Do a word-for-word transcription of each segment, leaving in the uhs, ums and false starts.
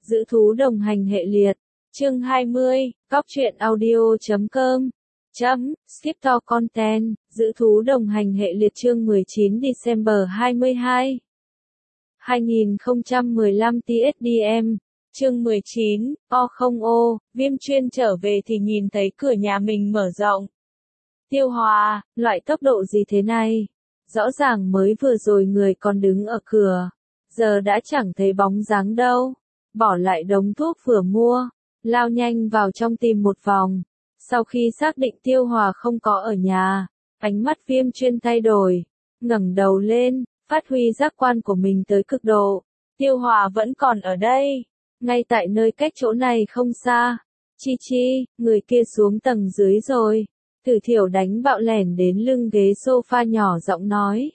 Giữ thú đồng hành hệ liệt. Chương hai mươi, Cóc truyện audio chấm com. Chấm, skip to content, giữ thú đồng hành hệ liệt chương mười chín December hai mươi hai. hai nghìn không trăm mười lăm T S D M. Chương mười chín, O không ô, Viêm Chuyên trở về thì nhìn thấy cửa nhà mình mở rộng. Tiêu Hòa, loại tốc độ gì thế này? Rõ ràng mới vừa rồi người còn đứng ở cửa, giờ đã chẳng thấy bóng dáng đâu. Bỏ lại đống thuốc vừa mua, lao nhanh vào trong tìm một vòng. Sau khi xác định Tiêu Hòa không có ở nhà, ánh mắt Viêm Chuyên thay đổi, ngẩng đầu lên, phát huy giác quan của mình tới cực độ. Tiêu Hòa vẫn còn ở đây, ngay tại nơi cách chỗ này không xa. Chi Chi, người kia xuống tầng dưới rồi. Tử Thiểu đánh bạo lẻn đến lưng ghế sofa nhỏ giọng nói.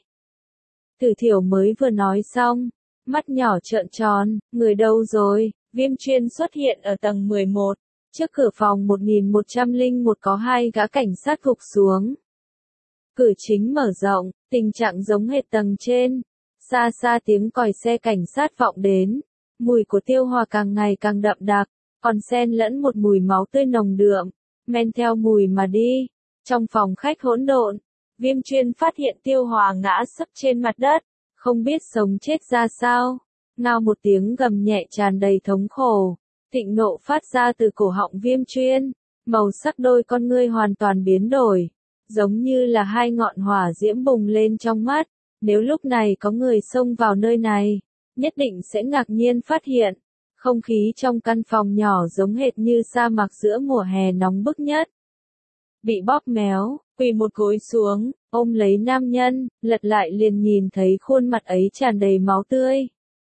Tử Thiểu mới vừa nói xong, mắt nhỏ trợn tròn, người đâu rồi? Viêm Chuyên xuất hiện ở tầng mười một, trước cửa phòng một nghìn một trăm lẻ một có hai gã cảnh sát gục xuống. Cửa chính mở rộng, tình trạng giống hệt tầng trên. Xa xa tiếng còi xe cảnh sát vọng đến, mùi của Tiêu Hòa càng ngày càng đậm đặc, còn xen lẫn một mùi máu tươi nồng đượm, men theo mùi mà đi. Trong phòng khách hỗn độn, Viêm Chuyên phát hiện Tiêu Hòa ngã sấp trên mặt đất, không biết sống chết ra sao. Ngao một tiếng gầm nhẹ tràn đầy thống khổ, thịnh nộ phát ra từ cổ họng Viêm Chuyên, màu sắc đôi con ngươi hoàn toàn biến đổi, giống như là hai ngọn hỏa diễm bùng lên trong mắt. Nếu lúc này có người xông vào nơi này, nhất định sẽ ngạc nhiên phát hiện, không khí trong căn phòng nhỏ giống hệt như sa mạc giữa mùa hè nóng bức nhất. Bị bóp méo, quỳ một gối xuống, ôm lấy nam nhân, lật lại liền nhìn thấy khuôn mặt ấy tràn đầy máu tươi.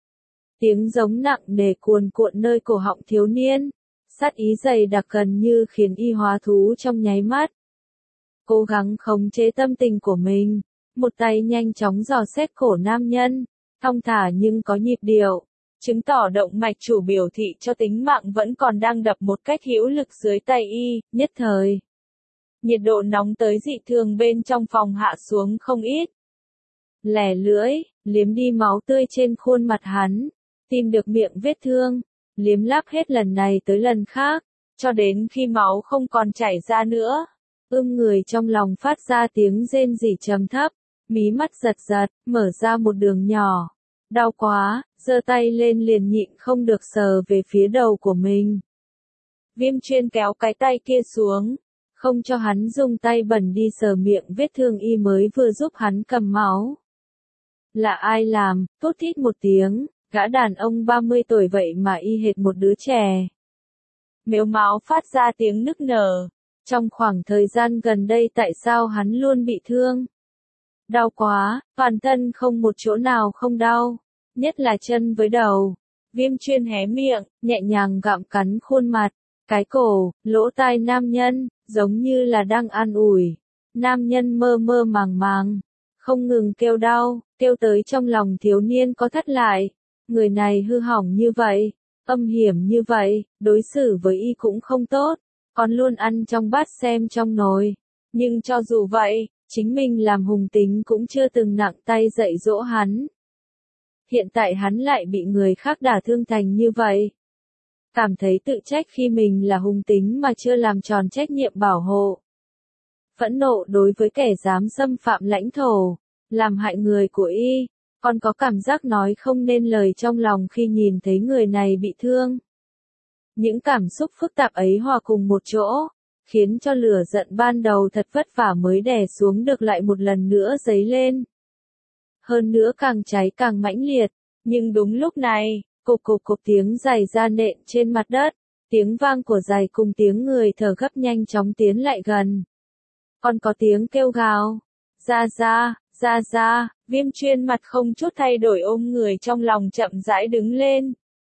Tiếng giống nặng nề cuồn cuộn nơi cổ họng thiếu niên, sát ý dày đặc gần như khiến y hóa thú trong nháy mắt. Cố gắng khống chế tâm tình của mình, một tay nhanh chóng dò xét cổ nam nhân, thong thả nhưng có nhịp điệu, chứng tỏ động mạch chủ biểu thị cho tính mạng vẫn còn đang đập một cách hữu lực dưới tay y. Nhất thời, nhiệt độ nóng tới dị thường bên trong phòng hạ xuống không ít. Lẻ lưỡi, liếm đi máu tươi trên khuôn mặt hắn, tìm được miệng vết thương, liếm láp hết lần này tới lần khác, cho đến khi máu không còn chảy ra nữa. Ưm người trong lòng phát ra tiếng rên rỉ trầm thấp, mí mắt giật giật, mở ra một đường nhỏ. Đau quá, giơ tay lên liền nhịn không được sờ về phía đầu của mình. Viêm Chuyên kéo cái tay kia xuống, không cho hắn dùng tay bẩn đi sờ miệng vết thương y mới vừa giúp hắn cầm máu. Là ai làm? Tốt thít một tiếng, gã đàn ông ba mươi tuổi vậy mà y hệt một đứa trẻ. Mếu máu phát ra tiếng nức nở. Trong khoảng thời gian gần đây tại sao hắn luôn bị thương? Đau quá, toàn thân không một chỗ nào không đau, nhất là chân với đầu. Viêm Chuyên hé miệng, nhẹ nhàng gặm cắn khuôn mặt, cái cổ, lỗ tai nam nhân, giống như là đang an ủi. Nam nhân mơ mơ màng màng, không ngừng kêu đau, kêu tới trong lòng thiếu niên có thắt lại. Người này hư hỏng như vậy, âm hiểm như vậy, đối xử với y cũng không tốt, còn luôn ăn trong bát xem trong nồi. Nhưng cho dù vậy, chính mình làm hùng tính cũng chưa từng nặng tay dạy dỗ hắn. Hiện tại hắn lại bị người khác đả thương thành như vậy. Cảm thấy tự trách khi mình là hùng tính mà chưa làm tròn trách nhiệm bảo hộ. Phẫn nộ đối với kẻ dám xâm phạm lãnh thổ, làm hại người của y, còn có cảm giác nói không nên lời trong lòng khi nhìn thấy người này bị thương. Những cảm xúc phức tạp ấy hòa cùng một chỗ, khiến cho lửa giận ban đầu thật vất vả mới đè xuống được lại một lần nữa dấy lên. Hơn nữa càng cháy càng mãnh liệt, nhưng đúng lúc này, cộp cộp cộp tiếng giày da nện trên mặt đất, tiếng vang của giày cùng tiếng người thở gấp nhanh chóng tiến lại gần. Còn có tiếng kêu gào, ra ra, ra ra, Viêm Chuyên mặt không chút thay đổi ôm người trong lòng chậm rãi đứng lên.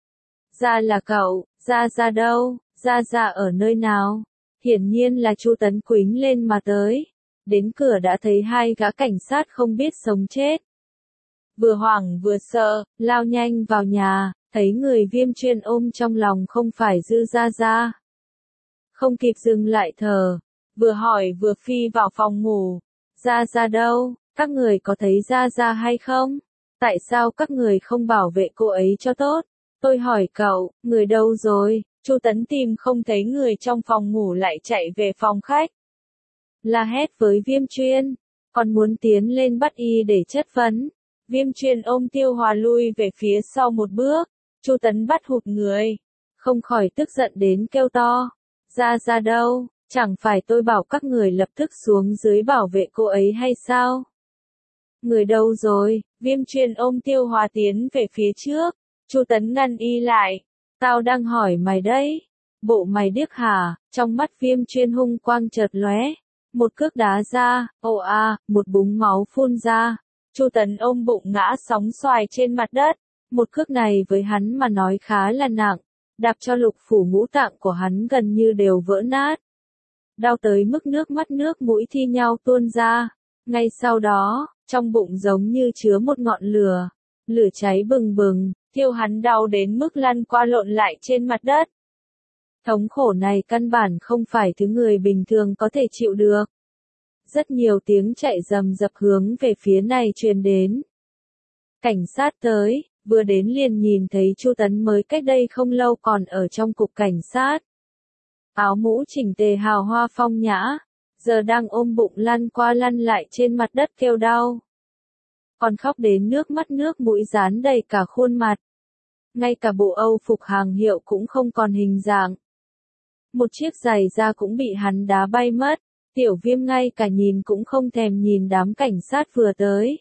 Ra là cậu, ra ra đâu, ra ra ở nơi nào? Hiển nhiên là Chu Tấn Quýnh lên mà tới. Đến cửa đã thấy hai gã cảnh sát không biết sống chết. Vừa hoảng vừa sợ, lao nhanh vào nhà, thấy người Viêm Chuyên ôm trong lòng không phải Dư Gia Gia. Không kịp dừng lại thở, vừa hỏi vừa phi vào phòng ngủ. Gia Gia đâu, các người có thấy Gia Gia hay không? Tại sao các người không bảo vệ cô ấy cho tốt? Tôi hỏi cậu, người đâu rồi? Chu Tấn tìm không thấy người trong phòng ngủ lại chạy về phòng khách. La hét với Viêm Chuyên, còn muốn tiến lên bắt y để chất vấn. Viêm Chuyên ôm Tiêu Hòa lui về phía sau một bước. Chu Tấn bắt hụt người, không khỏi tức giận đến kêu to. Ra ra đâu, chẳng phải tôi bảo các người lập tức xuống dưới bảo vệ cô ấy hay sao? Người đâu rồi? Viêm Chuyên ôm Tiêu Hòa tiến về phía trước. Chu Tấn ngăn y lại. Tao đang hỏi mày đấy. Bộ mày điếc hả? Trong mắt Viêm Chuyên hung quang chợt lóe. Một cước đá ra, ồ a, một búng máu phun ra. Chu Tấn ôm bụng ngã sóng xoài trên mặt đất. Một cước này với hắn mà nói khá là nặng, đạp cho lục phủ ngũ tạng của hắn gần như đều vỡ nát. Đau tới mức nước mắt nước mũi thi nhau tuôn ra. Ngay sau đó, trong bụng giống như chứa một ngọn lửa, lửa cháy bừng bừng, thiêu hắn đau đến mức lăn qua lộn lại trên mặt đất. Thống khổ này căn bản không phải thứ người bình thường có thể chịu được. Rất nhiều tiếng chạy rầm rập hướng về phía này truyền đến. Cảnh sát tới, vừa đến liền nhìn thấy Chu Tấn mới cách đây không lâu còn ở trong cục cảnh sát. Áo mũ chỉnh tề hào hoa phong nhã, giờ đang ôm bụng lăn qua lăn lại trên mặt đất kêu đau. Còn khóc đến nước mắt nước mũi dán đầy cả khuôn mặt. Ngay cả bộ âu phục hàng hiệu cũng không còn hình dạng. Một chiếc giày da cũng bị hắn đá bay mất. Tiểu Viêm ngay cả nhìn cũng không thèm nhìn đám cảnh sát vừa tới.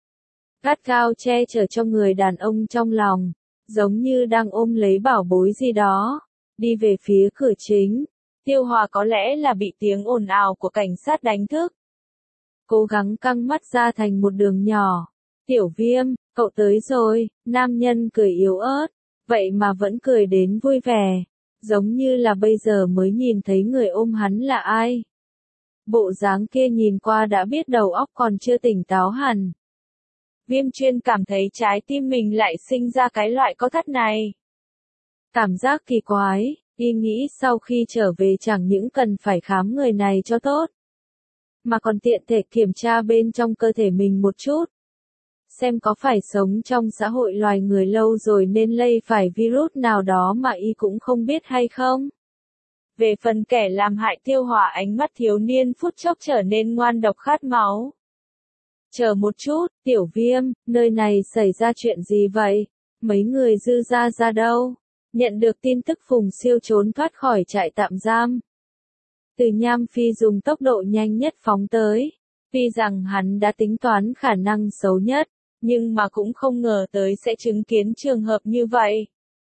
Gắt gao che chở cho người đàn ông trong lòng, giống như đang ôm lấy bảo bối gì đó, đi về phía cửa chính. Tiêu Hòa có lẽ là bị tiếng ồn ào của cảnh sát đánh thức. Cố gắng căng mắt ra thành một đường nhỏ. Tiểu Viêm, cậu tới rồi, nam nhân cười yếu ớt, vậy mà vẫn cười đến vui vẻ, giống như là bây giờ mới nhìn thấy người ôm hắn là ai. Bộ dáng kia nhìn qua đã biết đầu óc còn chưa tỉnh táo hẳn. Viêm Chuyên cảm thấy trái tim mình lại sinh ra cái loại có thắt này. Cảm giác kỳ quái, y nghĩ sau khi trở về chẳng những cần phải khám người này cho tốt, mà còn tiện thể kiểm tra bên trong cơ thể mình một chút. Xem có phải sống trong xã hội loài người lâu rồi nên lây phải virus nào đó mà y cũng không biết hay không. Về phần kẻ làm hại Tiêu Hòa, ánh mắt thiếu niên phút chốc trở nên ngoan độc khát máu. Chờ một chút, Tiểu Viêm, nơi này xảy ra chuyện gì vậy? Mấy người dư ra ra đâu? Nhận được tin tức Phùng Siêu trốn thoát khỏi trại tạm giam. Từ Nham Phi dùng tốc độ nhanh nhất phóng tới. Tuy rằng hắn đã tính toán khả năng xấu nhất, nhưng mà cũng không ngờ tới sẽ chứng kiến trường hợp như vậy.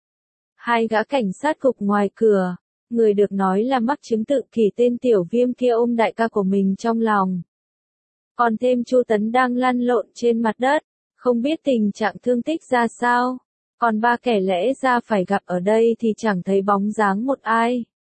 Hai gã cảnh sát cục ngoài cửa, người được nói là mắc chứng tự kỷ tên Tiểu Viêm kia ôm đại ca của mình trong lòng. Còn thêm Chu Tấn đang lăn lộn trên mặt đất, không biết tình trạng thương tích ra sao. Còn ba kẻ lẽ ra phải gặp ở đây thì chẳng thấy bóng dáng một ai.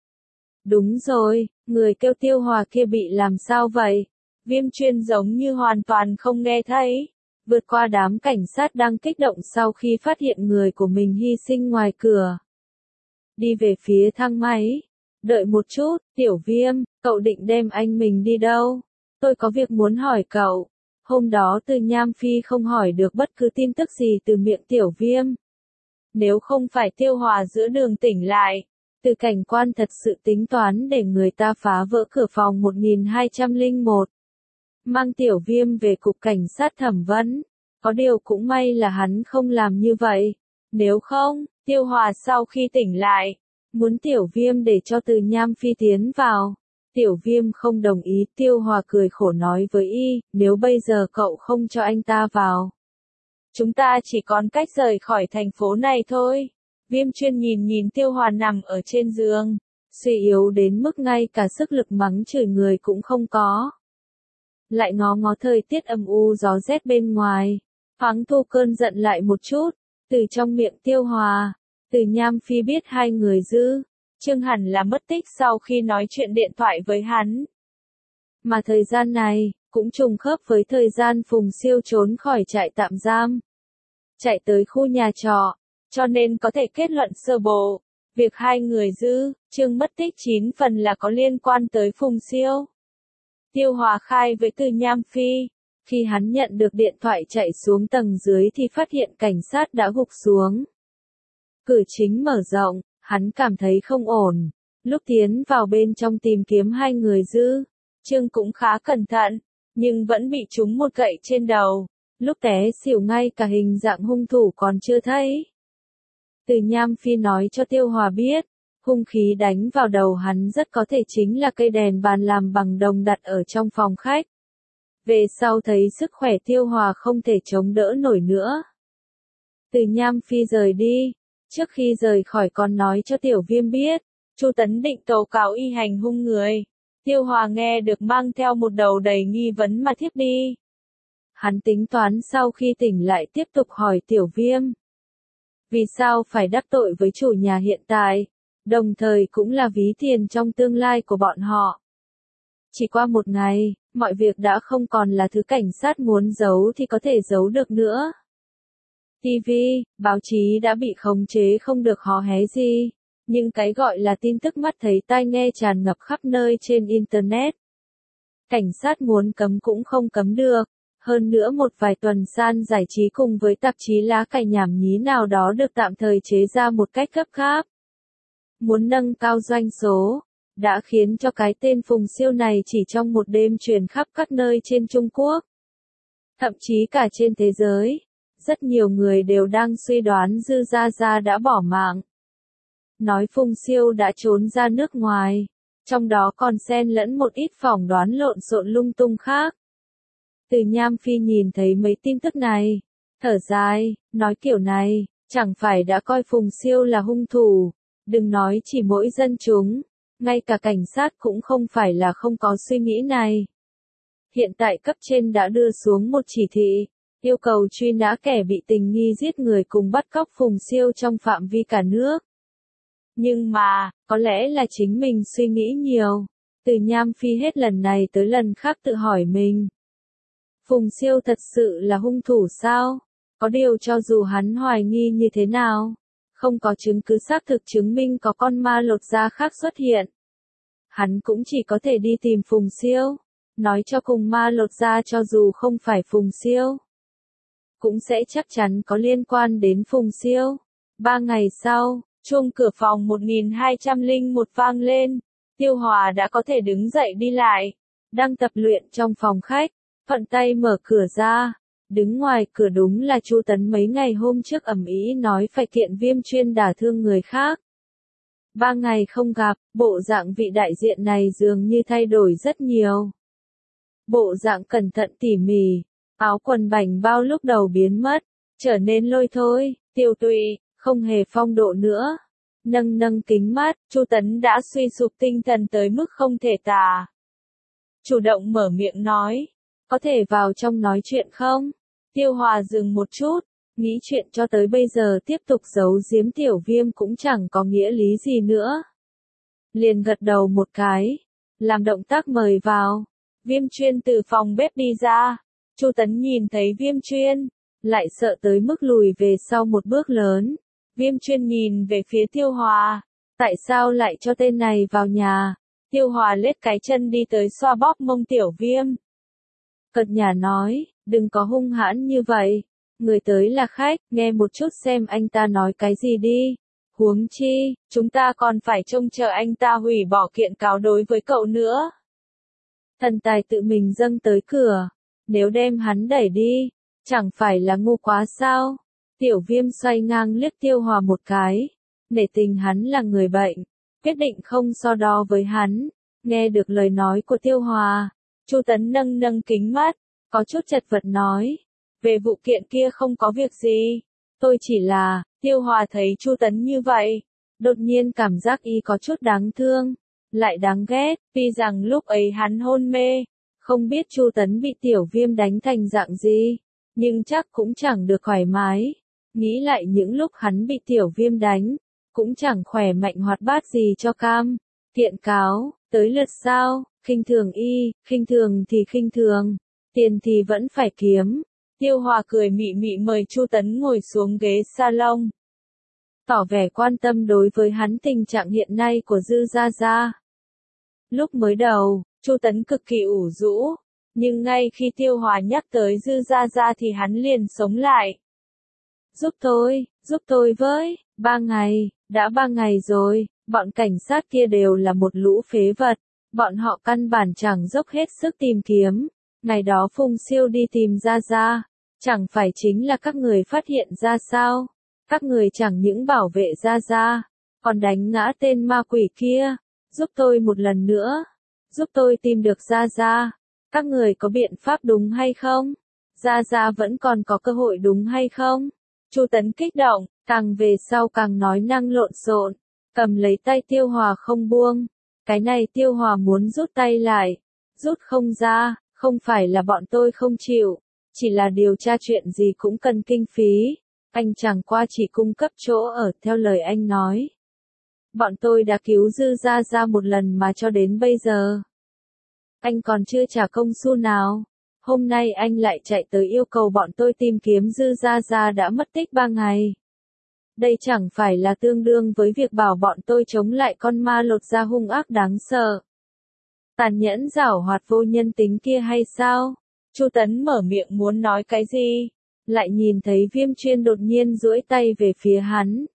Đúng rồi, người kêu Tiêu Hòa kia bị làm sao vậy? Viêm Chuyên giống như hoàn toàn không nghe thấy. Vượt qua đám cảnh sát đang kích động sau khi phát hiện người của mình hy sinh ngoài cửa. Đi về phía thang máy. Đợi một chút, Tiểu Viêm, cậu định đem anh mình đi đâu? Tôi có việc muốn hỏi cậu. Hôm đó Từ Nham Phi không hỏi được bất cứ tin tức gì từ miệng Tiểu Viêm. Nếu không phải Tiêu Hòa giữa đường tỉnh lại, Từ cảnh quan thật sự tính toán để người ta phá vỡ cửa phòng một nghìn hai trăm lẻ một. Mang Tiểu Viêm về cục cảnh sát thẩm vấn. Có điều cũng may là hắn không làm như vậy. Nếu không, Tiêu Hòa sau khi tỉnh lại, muốn Tiểu Viêm để cho Từ Nham Phi tiến vào. Tiểu Viêm không đồng ý. Tiêu Hòa cười khổ nói với y, nếu bây giờ cậu không cho anh ta vào, chúng ta chỉ còn cách rời khỏi thành phố này thôi. Viêm Chuyên nhìn nhìn Tiêu Hòa nằm ở trên giường, suy yếu đến mức ngay cả sức lực mắng chửi người cũng không có. Lại ngó ngó thời tiết âm u gió rét bên ngoài, thoáng thu cơn giận lại một chút. Từ trong miệng Tiêu Hòa, Từ Nham Phi biết hai người Dư Trương hẳn là mất tích sau khi nói chuyện điện thoại với hắn. Mà thời gian này, cũng trùng khớp với thời gian Phùng Siêu trốn khỏi trại tạm giam, chạy tới khu nhà trọ, cho nên có thể kết luận sơ bộ, việc hai người Dư Trương mất tích chín phần là có liên quan tới Phùng Siêu. Tiêu Hòa khai với Từ Nham Phi, khi hắn nhận được điện thoại chạy xuống tầng dưới thì phát hiện cảnh sát đã gục xuống. Cửa chính mở rộng, hắn cảm thấy không ổn. Lúc tiến vào bên trong tìm kiếm hai người Dư, Trương cũng khá cẩn thận, nhưng vẫn bị trúng một gậy trên đầu. Lúc té xỉu ngay cả hình dạng hung thủ còn chưa thấy. Từ Nham Phi nói cho Tiêu Hòa biết, hung khí đánh vào đầu hắn rất có thể chính là cây đèn bàn làm bằng đồng đặt ở trong phòng khách. Về sau thấy sức khỏe Tiêu Hòa không thể chống đỡ nổi nữa. Từ Nham Phi rời đi, trước khi rời khỏi còn nói cho Tiểu Viêm biết, Chu Tấn định tố cáo y hành hung người. Tiêu Hòa nghe được mang theo một đầu đầy nghi vấn mà thiếp đi. Hắn tính toán sau khi tỉnh lại tiếp tục hỏi Tiểu Viêm. Vì sao phải đắc tội với chủ nhà hiện tại, đồng thời cũng là ví tiền trong tương lai của bọn họ. Chỉ qua một ngày, mọi việc đã không còn là thứ cảnh sát muốn giấu thì có thể giấu được nữa. ti vi, báo chí đã bị khống chế không được hò hé gì, nhưng cái gọi là tin tức mắt thấy tai nghe tràn ngập khắp nơi trên Internet. Cảnh sát muốn cấm cũng không cấm được. Hơn nữa một vài tuần san giải trí cùng với tạp chí lá cải nhảm nhí nào đó được tạm thời chế ra một cách gấp gáp. Muốn nâng cao doanh số, đã khiến cho cái tên Phùng Siêu này chỉ trong một đêm truyền khắp các nơi trên Trung Quốc. Thậm chí cả trên thế giới, rất nhiều người đều đang suy đoán Dư Gia Gia đã bỏ mạng. Nói Phùng Siêu đã trốn ra nước ngoài, trong đó còn xen lẫn một ít phỏng đoán lộn xộn lung tung khác. Từ Nham Phi nhìn thấy mấy tin tức này, thở dài, nói kiểu này, chẳng phải đã coi Phùng Siêu là hung thủ, đừng nói chỉ mỗi dân chúng, ngay cả cảnh sát cũng không phải là không có suy nghĩ này. Hiện tại cấp trên đã đưa xuống một chỉ thị, yêu cầu truy nã kẻ bị tình nghi giết người cùng bắt cóc Phùng Siêu trong phạm vi cả nước. Nhưng mà, có lẽ là chính mình suy nghĩ nhiều, Từ Nham Phi hết lần này tới lần khác tự hỏi mình. Phùng Siêu thật sự là hung thủ sao? Có điều cho dù hắn hoài nghi như thế nào, không có chứng cứ xác thực chứng minh có con ma lột da khác xuất hiện. Hắn cũng chỉ có thể đi tìm Phùng Siêu, nói cho cùng ma lột da cho dù không phải Phùng Siêu, cũng sẽ chắc chắn có liên quan đến Phùng Siêu. Ba ngày sau, chuông cửa phòng một nghìn hai trăm lẻ một vang lên, Tiêu Hòa đã có thể đứng dậy đi lại, đang tập luyện trong phòng khách. Thuận tay mở cửa ra, đứng ngoài cửa đúng là Chu Tấn mấy ngày hôm trước ầm ĩ nói phải kiện Viêm chuyên đả thương người khác. Ba ngày không gặp, bộ dạng vị đại diện này dường như thay đổi rất nhiều. Bộ dạng cẩn thận tỉ mỉ, áo quần bảnh bao lúc đầu biến mất, trở nên lôi thôi, tiêu tụy, không hề phong độ nữa. Nâng nâng kính mắt, Chu Tấn đã suy sụp tinh thần tới mức không thể tả. Chủ động mở miệng nói. Có thể vào trong nói chuyện không? Tiêu Hòa dừng một chút, nghĩ chuyện cho tới bây giờ tiếp tục giấu giếm Tiểu Viêm cũng chẳng có nghĩa lý gì nữa. Liền gật đầu một cái, làm động tác mời vào. Viêm Chuyên từ phòng bếp đi ra, Chu Tấn nhìn thấy Viêm Chuyên, lại sợ tới mức lùi về sau một bước lớn. Viêm Chuyên nhìn về phía Tiêu Hòa, tại sao lại cho tên này vào nhà? Tiêu Hòa lết cái chân đi tới xoa bóp mông Tiểu Viêm. Cợt nhả nói, đừng có hung hãn như vậy, người tới là khách, nghe một chút xem anh ta nói cái gì đi. Huống chi, chúng ta còn phải trông chờ anh ta hủy bỏ kiện cáo đối với cậu nữa. Thần tài tự mình dâng tới cửa, nếu đem hắn đẩy đi, chẳng phải là ngu quá sao? Tiểu Viêm xoay ngang liếc Tiêu Hòa một cái, nể tình hắn là người bệnh, quyết định không so đo với hắn. Nghe được lời nói của Tiêu Hòa, Chu Tấn nâng nâng kính mắt, có chút chật vật nói, về vụ kiện kia không có việc gì, tôi chỉ là, Tiêu Hòa thấy Chu Tấn như vậy, đột nhiên cảm giác y có chút đáng thương, lại đáng ghét, vì rằng lúc ấy hắn hôn mê, không biết Chu Tấn bị Tiểu Viêm đánh thành dạng gì, nhưng chắc cũng chẳng được thoải mái, nghĩ lại những lúc hắn bị Tiểu Viêm đánh, cũng chẳng khỏe mạnh hoạt bát gì cho cam, kiện cáo, tới lượt sao? Khinh thường y, khinh thường thì khinh thường, tiền thì vẫn phải kiếm. Tiêu Hòa cười mị mị mời Chu Tấn ngồi xuống ghế salon. Tỏ vẻ quan tâm đối với hắn tình trạng hiện nay của Dư Gia Gia. Lúc mới đầu, Chu Tấn cực kỳ ủ rũ, nhưng ngay khi Tiêu Hòa nhắc tới Dư Gia Gia thì hắn liền sống lại. Giúp tôi, Giúp tôi với, ba ngày, đã ba ngày rồi, bọn cảnh sát kia đều là một lũ phế vật, bọn họ căn bản chẳng dốc hết sức tìm kiếm. Ngày đó Phùng Siêu đi tìm Gia Gia, chẳng phải chính là các người phát hiện ra sao? Các người chẳng những bảo vệ Gia Gia, còn đánh ngã tên ma quỷ kia. Giúp tôi một lần nữa, giúp tôi tìm được Gia Gia. Các người có biện pháp đúng hay không? Gia Gia vẫn còn có cơ hội đúng hay không? Chu Tấn kích động, càng về sau càng nói năng lộn xộn, cầm lấy tay Tiêu Hòa không buông. Cái này Tiêu Hòa muốn rút tay lại, rút không ra, không phải là bọn tôi không chịu, chỉ là điều tra chuyện gì cũng cần kinh phí, anh chẳng qua chỉ cung cấp chỗ ở theo lời anh nói. Bọn tôi đã cứu Dư Gia Gia một lần mà cho đến bây giờ. Anh còn chưa trả công xu nào. Hôm nay anh lại chạy tới yêu cầu bọn tôi tìm kiếm Dư Gia Gia đã mất tích ba ngày. Đây chẳng phải là tương đương với việc bảo bọn tôi chống lại con ma lột da hung ác đáng sợ. Tàn nhẫn giảo hoạt vô nhân tính kia hay sao? Chu Tấn mở miệng muốn nói cái gì? Lại nhìn thấy Viêm Chuyên đột nhiên duỗi tay về phía hắn.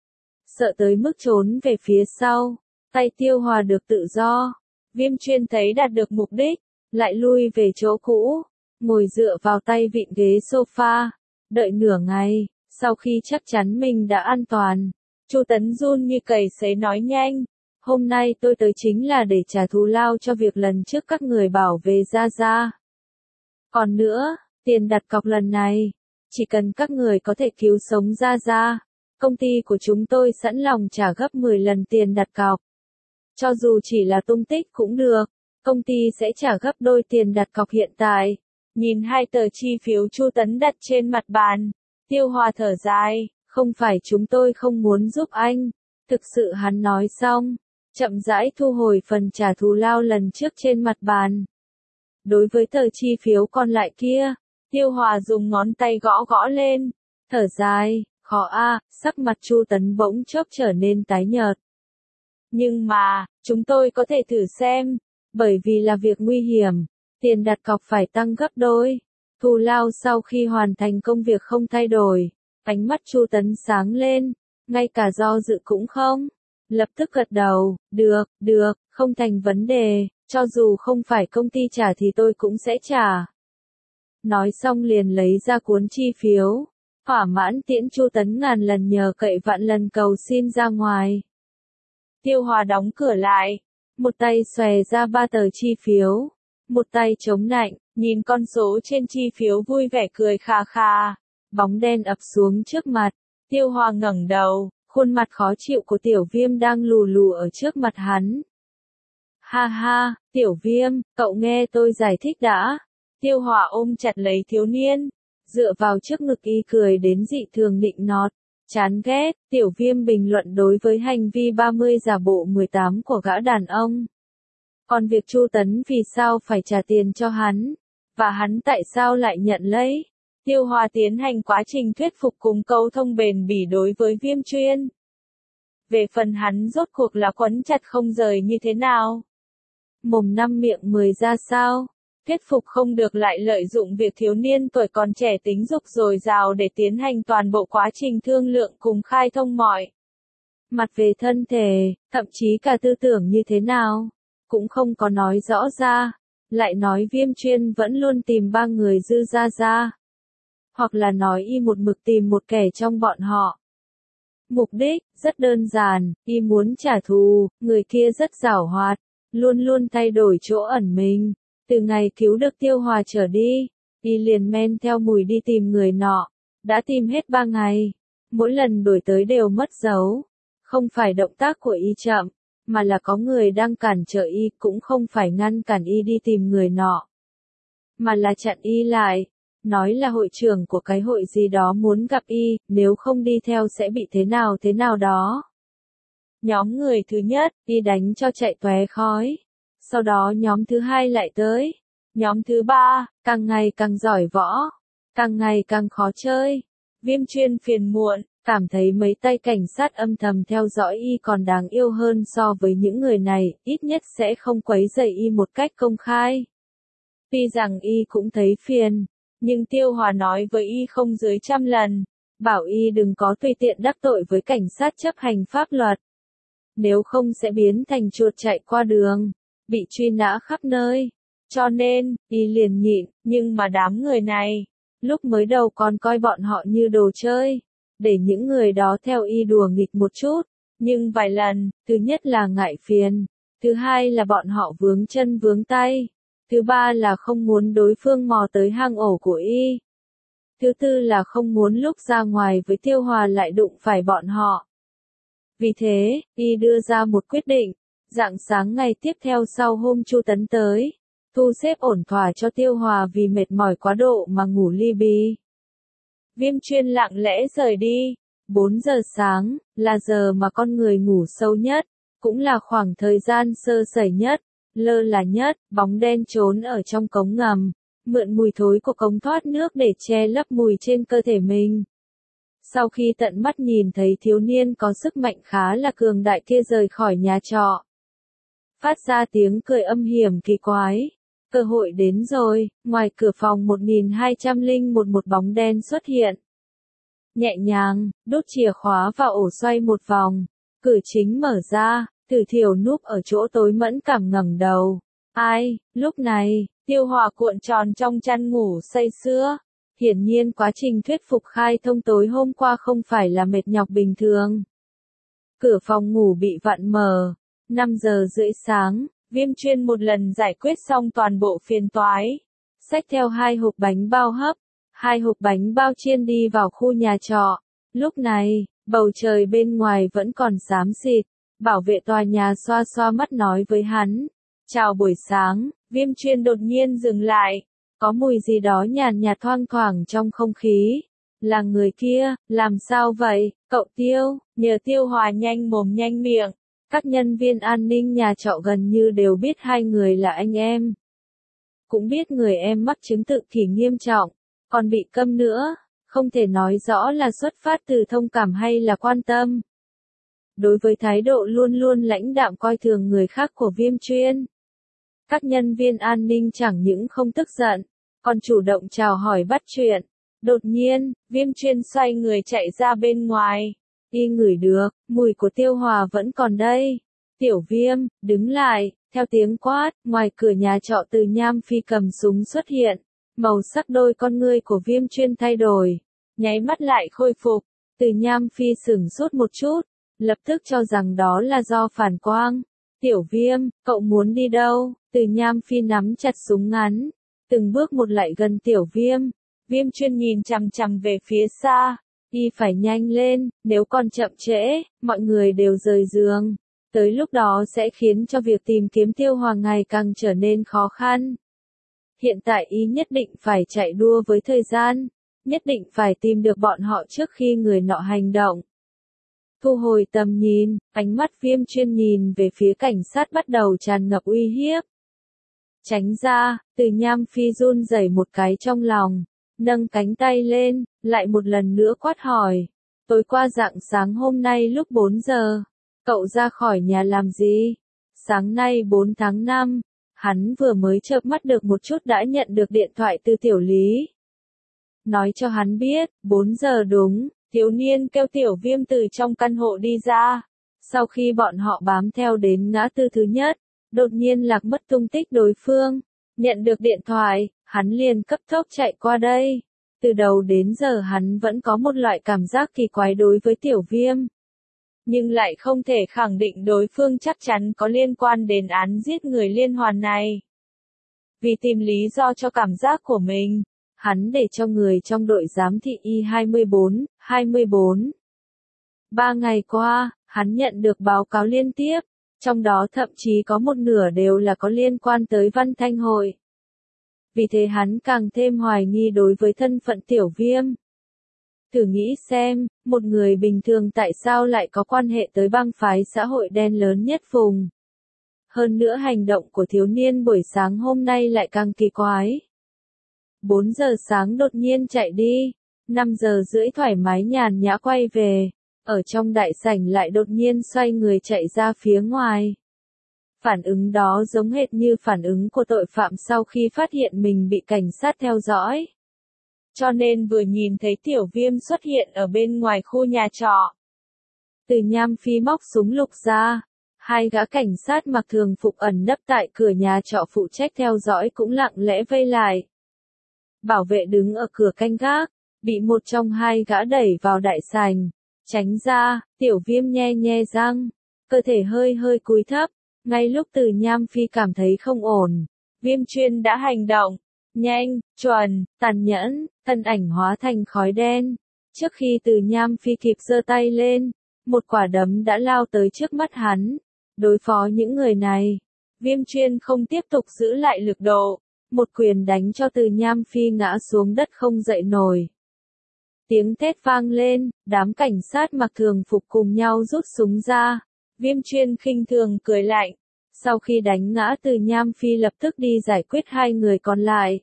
Sợ tới mức trốn về phía sau, tay Tiêu Hòa được tự do. Viêm Chuyên thấy đạt được mục đích, lại lui về chỗ cũ, ngồi dựa vào tay vịn ghế sofa, đợi nửa ngày, sau khi chắc chắn mình đã an toàn. Chu Tấn run như cầy sấy nói nhanh, hôm nay tôi tới chính là để trả thù lao cho việc lần trước các người bảo vệ Gia Gia. Còn nữa, tiền đặt cọc lần này, chỉ cần các người có thể cứu sống Gia Gia, công ty của chúng tôi sẵn lòng trả gấp mười lần tiền đặt cọc. Cho dù chỉ là tung tích cũng được, công ty sẽ trả gấp đôi tiền đặt cọc hiện tại. Nhìn hai tờ chi phiếu Chu Tấn đặt trên mặt bàn, Tiêu Hòa thở dài, không phải chúng tôi không muốn giúp anh, thực sự hắn nói xong, chậm rãi thu hồi phần trả thù lao lần trước trên mặt bàn. Đối với tờ chi phiếu còn lại kia, Tiêu Hòa dùng ngón tay gõ gõ lên, thở dài, khó a, sắc mặt Chu Tấn bỗng chốc trở nên tái nhợt. Nhưng mà, chúng tôi có thể thử xem, bởi vì là việc nguy hiểm, tiền đặt cọc phải tăng gấp đôi. Thù lao sau khi hoàn thành công việc không thay đổi, ánh mắt Chu Tấn sáng lên, ngay cả do dự cũng không. Lập tức gật đầu, được, được, không thành vấn đề, cho dù không phải công ty trả thì tôi cũng sẽ trả. Nói xong liền lấy ra cuốn chi phiếu, thỏa mãn tiễn Chu Tấn ngàn lần nhờ cậy vạn lần cầu xin ra ngoài. Tiêu Hòa đóng cửa lại, một tay xòe ra ba tờ chi phiếu, một tay chống nạnh, nhìn con số trên chi phiếu vui vẻ cười khà khà, bóng đen ập xuống trước mặt, Tiêu Hòa ngẩng đầu, khuôn mặt khó chịu của Tiểu Viêm đang lù lù ở trước mặt hắn. Ha ha, Tiểu Viêm, cậu nghe tôi giải thích đã. Tiêu Hòa ôm chặt lấy thiếu niên, dựa vào trước ngực y cười đến dị thường nịnh nọt. Chán ghét, Tiểu Viêm bình luận đối với hành vi ba mươi giả bộ mười tám của gã đàn ông. Còn việc Chu Tấn vì sao phải trả tiền cho hắn, và hắn tại sao lại nhận lấy. Tiêu Hòa tiến hành quá trình thuyết phục cùng câu thông bền bỉ đối với Viêm Chuyên. Về phần hắn rốt cuộc là quấn chặt không rời như thế nào? Mồm năm miệng mười ra sao? Thuyết phục không được lại lợi dụng việc thiếu niên tuổi còn trẻ tính dục dồi dào để tiến hành toàn bộ quá trình thương lượng cùng khai thông mọi mặt về thân thể, thậm chí cả tư tưởng như thế nào, cũng không có nói rõ ra, lại nói Viêm Chuyên vẫn luôn tìm ba người Dư Gia Gia, hoặc là nói y một mực tìm một kẻ trong bọn họ. Mục đích, rất đơn giản, y muốn trả thù, người kia rất giảo hoạt, luôn luôn thay đổi chỗ ẩn mình. Từ ngày cứu được Tiêu Hòa trở đi, y liền men theo mùi đi tìm người nọ, đã tìm hết ba ngày, mỗi lần đuổi tới đều mất dấu. Không phải động tác của y chậm, mà là có người đang cản trở y, cũng không phải ngăn cản y đi tìm người nọ, mà là chặn y lại, nói là hội trưởng của cái hội gì đó muốn gặp y, nếu không đi theo sẽ bị thế nào thế nào đó. Nhóm người thứ nhất, y đánh cho chạy tóe khói. Sau đó nhóm thứ hai lại tới. Nhóm thứ ba, càng ngày càng giỏi võ, càng ngày càng khó chơi. Viêm Chuyên phiền muộn, cảm thấy mấy tay cảnh sát âm thầm theo dõi y còn đáng yêu hơn so với những người này, ít nhất sẽ không quấy rầy y một cách công khai. Tuy rằng y cũng thấy phiền, nhưng Tiêu Hòa nói với y không dưới trăm lần, bảo y đừng có tùy tiện đắc tội với cảnh sát chấp hành pháp luật. Nếu không sẽ biến thành chuột chạy qua đường, bị truy nã khắp nơi. Cho nên, y liền nhịn, nhưng mà đám người này, lúc mới đầu còn coi bọn họ như đồ chơi, để những người đó theo y đùa nghịch một chút, nhưng vài lần, thứ nhất là ngại phiền, thứ hai là bọn họ vướng chân vướng tay, thứ ba là không muốn đối phương mò tới hang ổ của y. Thứ tư là không muốn lúc ra ngoài với Tiêu Hòa lại đụng phải bọn họ. Vì thế, y đưa ra một quyết định, rạng sáng ngày tiếp theo sau hôm Chu Tấn tới, thu xếp ổn thỏa cho Tiêu Hòa vì mệt mỏi quá độ mà ngủ li bì. Viêm Chuyên lặng lẽ rời đi. bốn giờ sáng, là giờ mà con người ngủ sâu nhất, cũng là khoảng thời gian sơ sẩy nhất, lơ là nhất, bóng đen trốn ở trong cống ngầm, mượn mùi thối của cống thoát nước để che lấp mùi trên cơ thể mình. Sau khi tận mắt nhìn thấy thiếu niên có sức mạnh khá là cường đại kia rời khỏi nhà trọ, phát ra tiếng cười âm hiểm kỳ quái. Cơ hội đến rồi, ngoài cửa phòng một nghìn hai trăm lẻ một một bóng đen xuất hiện. Nhẹ nhàng, đút chìa khóa vào ổ xoay một vòng, cửa chính mở ra, Tử Thiểu núp ở chỗ tối mẫn cảm ngẩng đầu. Ai, lúc này, Tiêu Hòa cuộn tròn trong chăn ngủ say sưa. Hiển nhiên quá trình thuyết phục khai thông tối hôm qua không phải là mệt nhọc bình thường. Cửa phòng ngủ bị vặn mở. năm giờ rưỡi sáng, Viêm Chuyên một lần giải quyết xong toàn bộ phiền toái. Xách theo hai hộp bánh bao hấp, hai hộp bánh bao chiên đi vào khu nhà trọ. Lúc này, bầu trời bên ngoài vẫn còn xám xịt. Bảo vệ tòa nhà xoa xoa mắt nói với hắn. Chào buổi sáng, Viêm Chuyên đột nhiên dừng lại. Có mùi gì đó nhàn nhạt thoang thoảng trong không khí. Là người kia, làm sao vậy, cậu Tiêu? Nhờ Tiêu Hòa nhanh mồm nhanh miệng. Các nhân viên an ninh nhà trọ gần như đều biết hai người là anh em. Cũng biết người em mắc chứng tự kỷ nghiêm trọng, còn bị câm nữa, không thể nói rõ là xuất phát từ thông cảm hay là quan tâm. Đối với thái độ luôn luôn lãnh đạm coi thường người khác của Viêm Chuyên, các nhân viên an ninh chẳng những không tức giận, còn chủ động chào hỏi bắt chuyện. Đột nhiên, Viêm Chuyên xoay người chạy ra bên ngoài. Y ngửi được, mùi của Tiêu Hòa vẫn còn đây. Tiểu Viêm, đứng lại, theo tiếng quát, ngoài cửa nhà trọ Từ Nham Phi cầm súng xuất hiện. Màu sắc đôi con ngươi của Viêm Chuyên thay đổi, nháy mắt lại khôi phục. Từ Nham Phi sửng sốt một chút, lập tức cho rằng đó là do phản quang. Tiểu Viêm, cậu muốn đi đâu? Từ Nham Phi nắm chặt súng ngắn, từng bước một lại gần Tiểu Viêm. Viêm Chuyên nhìn chằm chằm về phía xa. Y phải nhanh lên, nếu còn chậm trễ, mọi người đều rời giường. Tới lúc đó sẽ khiến cho việc tìm kiếm Tiêu Hòa ngày càng trở nên khó khăn. Hiện tại Y nhất định phải chạy đua với thời gian, nhất định phải tìm được bọn họ trước khi người nọ hành động. Thu hồi tầm nhìn, ánh mắt Viêm Chuyên nhìn về phía cảnh sát bắt đầu tràn ngập uy hiếp. Tránh ra, Từ Nham Phi run rẩy một cái trong lòng. Nâng cánh tay lên, lại một lần nữa quát hỏi. Tối qua rạng sáng hôm nay lúc bốn giờ, cậu ra khỏi nhà làm gì? Sáng nay bốn tháng năm, hắn vừa mới chợp mắt được một chút đã nhận được điện thoại từ Tiểu Lý. Nói cho hắn biết, bốn giờ đúng, thiếu niên kêu Tiểu Viêm từ trong căn hộ đi ra. Sau khi bọn họ bám theo đến ngã tư thứ nhất, đột nhiên lạc mất tung tích đối phương. Nhận được điện thoại, hắn liền cấp tốc chạy qua đây. Từ đầu đến giờ hắn vẫn có một loại cảm giác kỳ quái đối với Tiểu Viêm. Nhưng lại không thể khẳng định đối phương chắc chắn có liên quan đến án giết người liên hoàn này. Vì tìm lý do cho cảm giác của mình, hắn để cho người trong đội giám thị Y hai mươi bốn, hai mươi bốn. Ba ngày qua, hắn nhận được báo cáo liên tiếp, trong đó thậm chí có một nửa đều là có liên quan tới Văn Thanh Hội. Vì thế hắn càng thêm hoài nghi đối với thân phận Tiểu Viêm. Thử nghĩ xem, một người bình thường tại sao lại có quan hệ tới bang phái xã hội đen lớn nhất vùng. Hơn nữa hành động của thiếu niên buổi sáng hôm nay lại càng kỳ quái. bốn giờ sáng đột nhiên chạy đi, năm giờ rưỡi thoải mái nhàn nhã quay về, ở trong đại sảnh lại đột nhiên xoay người chạy ra phía ngoài. Phản ứng đó giống hệt như phản ứng của tội phạm sau khi phát hiện mình bị cảnh sát theo dõi. cho nên vừa nhìn thấy Tiểu Viêm xuất hiện ở bên ngoài khu nhà trọ. Từ Nham Phi móc súng lục ra, hai gã cảnh sát mặc thường phục ẩn nấp tại cửa nhà trọ phụ trách theo dõi cũng lặng lẽ vây lại. Bảo vệ đứng ở cửa canh gác, bị một trong hai gã đẩy vào đại sảnh, tránh ra. Tiểu Viêm nhe nhe răng, cơ thể hơi hơi cúi thấp, ngay lúc Từ Nham Phi cảm thấy không ổn, Viêm Chuyên đã hành động, nhanh, chuẩn, tàn nhẫn, thân ảnh hóa thành khói đen. Trước khi Từ Nham Phi kịp giơ tay lên, một quả đấm đã lao tới trước mắt hắn. Đối phó những người này, Viêm Chuyên không tiếp tục giữ lại lực độ, một quyền đánh cho Từ Nham Phi ngã xuống đất không dậy nổi. Tiếng thét vang lên, đám cảnh sát mặc thường phục cùng nhau rút súng ra. Viêm Chuyên khinh thường cười lạnh, sau khi đánh ngã Từ Nham Phi lập tức đi giải quyết hai người còn lại.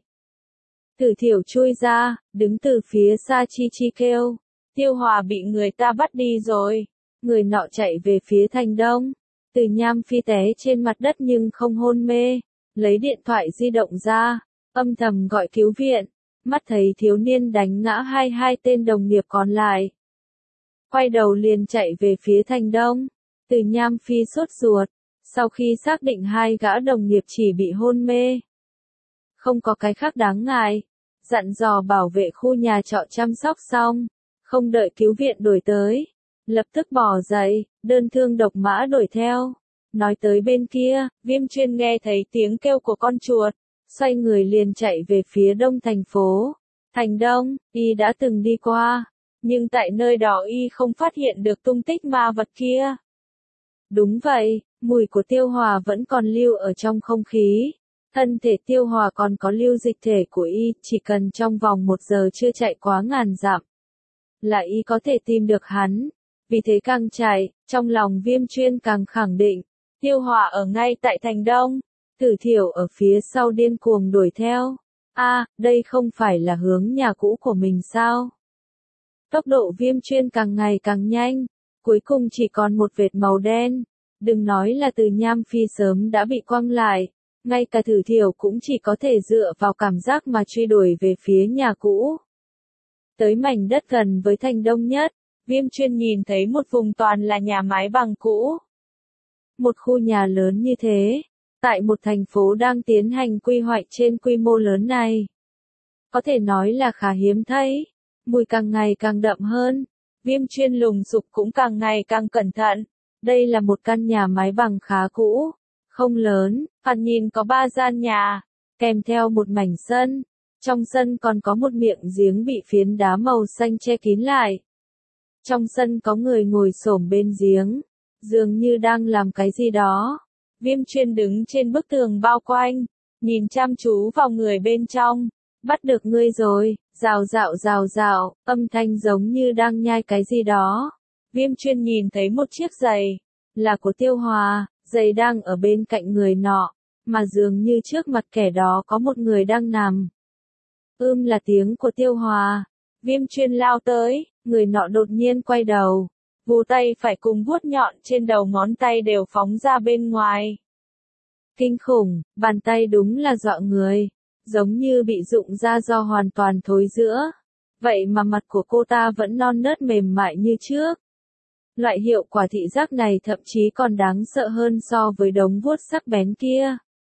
Tử Thiểu chui ra, đứng từ phía xa chi chi kêu, Tiêu Hòa bị người ta bắt đi rồi. Người nọ chạy về phía thành đông. Từ Nham Phi té trên mặt đất nhưng không hôn mê, lấy điện thoại di động ra, âm thầm gọi cứu viện, mắt thấy thiếu niên đánh ngã hai hai tên đồng nghiệp còn lại. Quay đầu liền chạy về phía thành đông. Từ Nham Phi sốt ruột, sau khi xác định hai gã đồng nghiệp chỉ bị hôn mê, không có cái khác đáng ngại, dặn dò bảo vệ khu nhà trọ chăm sóc xong, không đợi cứu viện đuổi tới, lập tức bỏ dậy, đơn thương độc mã đuổi theo. Nói tới bên kia, Viêm Chuyên nghe thấy tiếng kêu của con chuột, xoay người liền chạy về phía đông thành phố. Thành đông, y đã từng đi qua, nhưng tại nơi đó y không phát hiện được tung tích ma vật kia. Đúng vậy, mùi của Tiêu Hòa vẫn còn lưu ở trong không khí. Thân thể Tiêu Hòa còn có lưu dịch thể của y, chỉ cần trong vòng một giờ chưa chạy quá ngàn dặm, là y có thể tìm được hắn. Vì thế càng chạy, trong lòng Viêm Chuyên càng khẳng định, Tiêu Hòa ở ngay tại thành đông. Tử Thiểu ở phía sau điên cuồng đuổi theo. A, à, đây không phải là hướng nhà cũ của mình sao? Tốc độ Viêm Chuyên càng ngày càng nhanh, cuối cùng chỉ còn một vệt màu đen. Đừng nói là Từ Nham Phi sớm đã bị quăng lại, ngay cả Tử Thiểu cũng chỉ có thể dựa vào cảm giác mà truy đuổi về phía nhà cũ. Tới mảnh đất gần với thành đông nhất, Viêm Chuyên nhìn thấy một vùng toàn là nhà mái bằng cũ. Một khu nhà lớn như thế, tại một thành phố đang tiến hành quy hoạch trên quy mô lớn này, có thể nói là khá hiếm thấy. Mùi càng ngày càng đậm hơn, Viêm Chuyên lùng sục cũng càng ngày càng cẩn thận. Đây là một căn nhà mái bằng khá cũ, không lớn, thoạt nhìn có ba gian nhà, kèm theo một mảnh sân. Trong sân còn có một miệng giếng bị phiến đá màu xanh che kín lại. Trong sân có người ngồi xổm bên giếng, dường như đang làm cái gì đó. Viêm Chuyên đứng trên bức tường bao quanh, nhìn chăm chú vào người bên trong. Bắt được ngươi rồi, rào rạo rào rạo, âm thanh giống như đang nhai cái gì đó. Viêm Chuyên nhìn thấy một chiếc giày, là của Tiêu Hòa, giày đang ở bên cạnh người nọ, mà dường như trước mặt kẻ đó có một người đang nằm. Ưm là tiếng của Tiêu Hòa. Viêm Chuyên lao tới, người nọ đột nhiên quay đầu, vù tay phải cùng vuốt nhọn trên đầu ngón tay đều phóng ra bên ngoài. Kinh khủng, bàn tay đúng là dọa người, giống như bị rụng ra do hoàn toàn thối rữa. Vậy mà mặt của cô ta vẫn non nớt mềm mại như trước. Loại hiệu quả thị giác này thậm chí còn đáng sợ hơn so với đống vuốt sắc bén kia.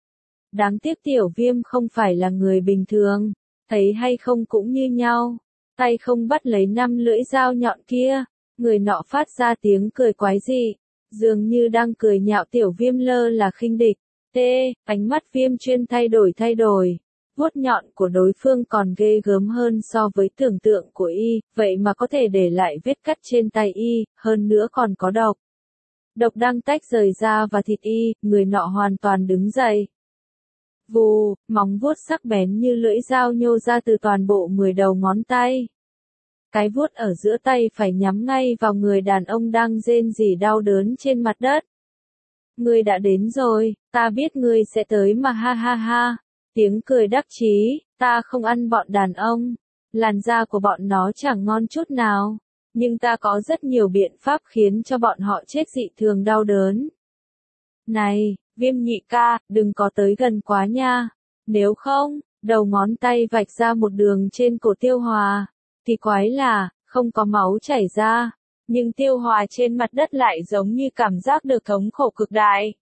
Đáng tiếc Tiểu Viêm không phải là người bình thường, thấy hay không cũng như nhau, tay không bắt lấy năm lưỡi dao nhọn kia. Người nọ phát ra tiếng cười quái dị, dường như đang cười nhạo Tiểu Viêm lơ là khinh địch. T, ánh mắt Viêm Chuyên thay đổi thay đổi. Vuốt nhọn của đối phương còn ghê gớm hơn so với tưởng tượng của y, vậy mà có thể để lại vết cắt trên tay y, hơn nữa còn có độc. Độc đang tách rời da và thịt y, người nọ hoàn toàn đứng dậy. Vù, móng vuốt sắc bén như lưỡi dao nhô ra từ toàn bộ mười đầu ngón tay. Cái vuốt ở giữa tay phải nhắm ngay vào người đàn ông đang rên rỉ đau đớn trên mặt đất. Ngươi đã đến rồi, ta biết ngươi sẽ tới mà ha ha ha. Tiếng cười đắc chí, ta không ăn bọn đàn ông, làn da của bọn nó chẳng ngon chút nào, nhưng ta có rất nhiều biện pháp khiến cho bọn họ chết dị thường đau đớn. Này, Viêm nhị ca, đừng có tới gần quá nha, nếu không, đầu ngón tay vạch ra một đường trên cổ Tiêu Hòa. Kỳ quái là, không có máu chảy ra, nhưng Tiêu Hòa trên mặt đất lại giống như cảm giác được thống khổ cực đại.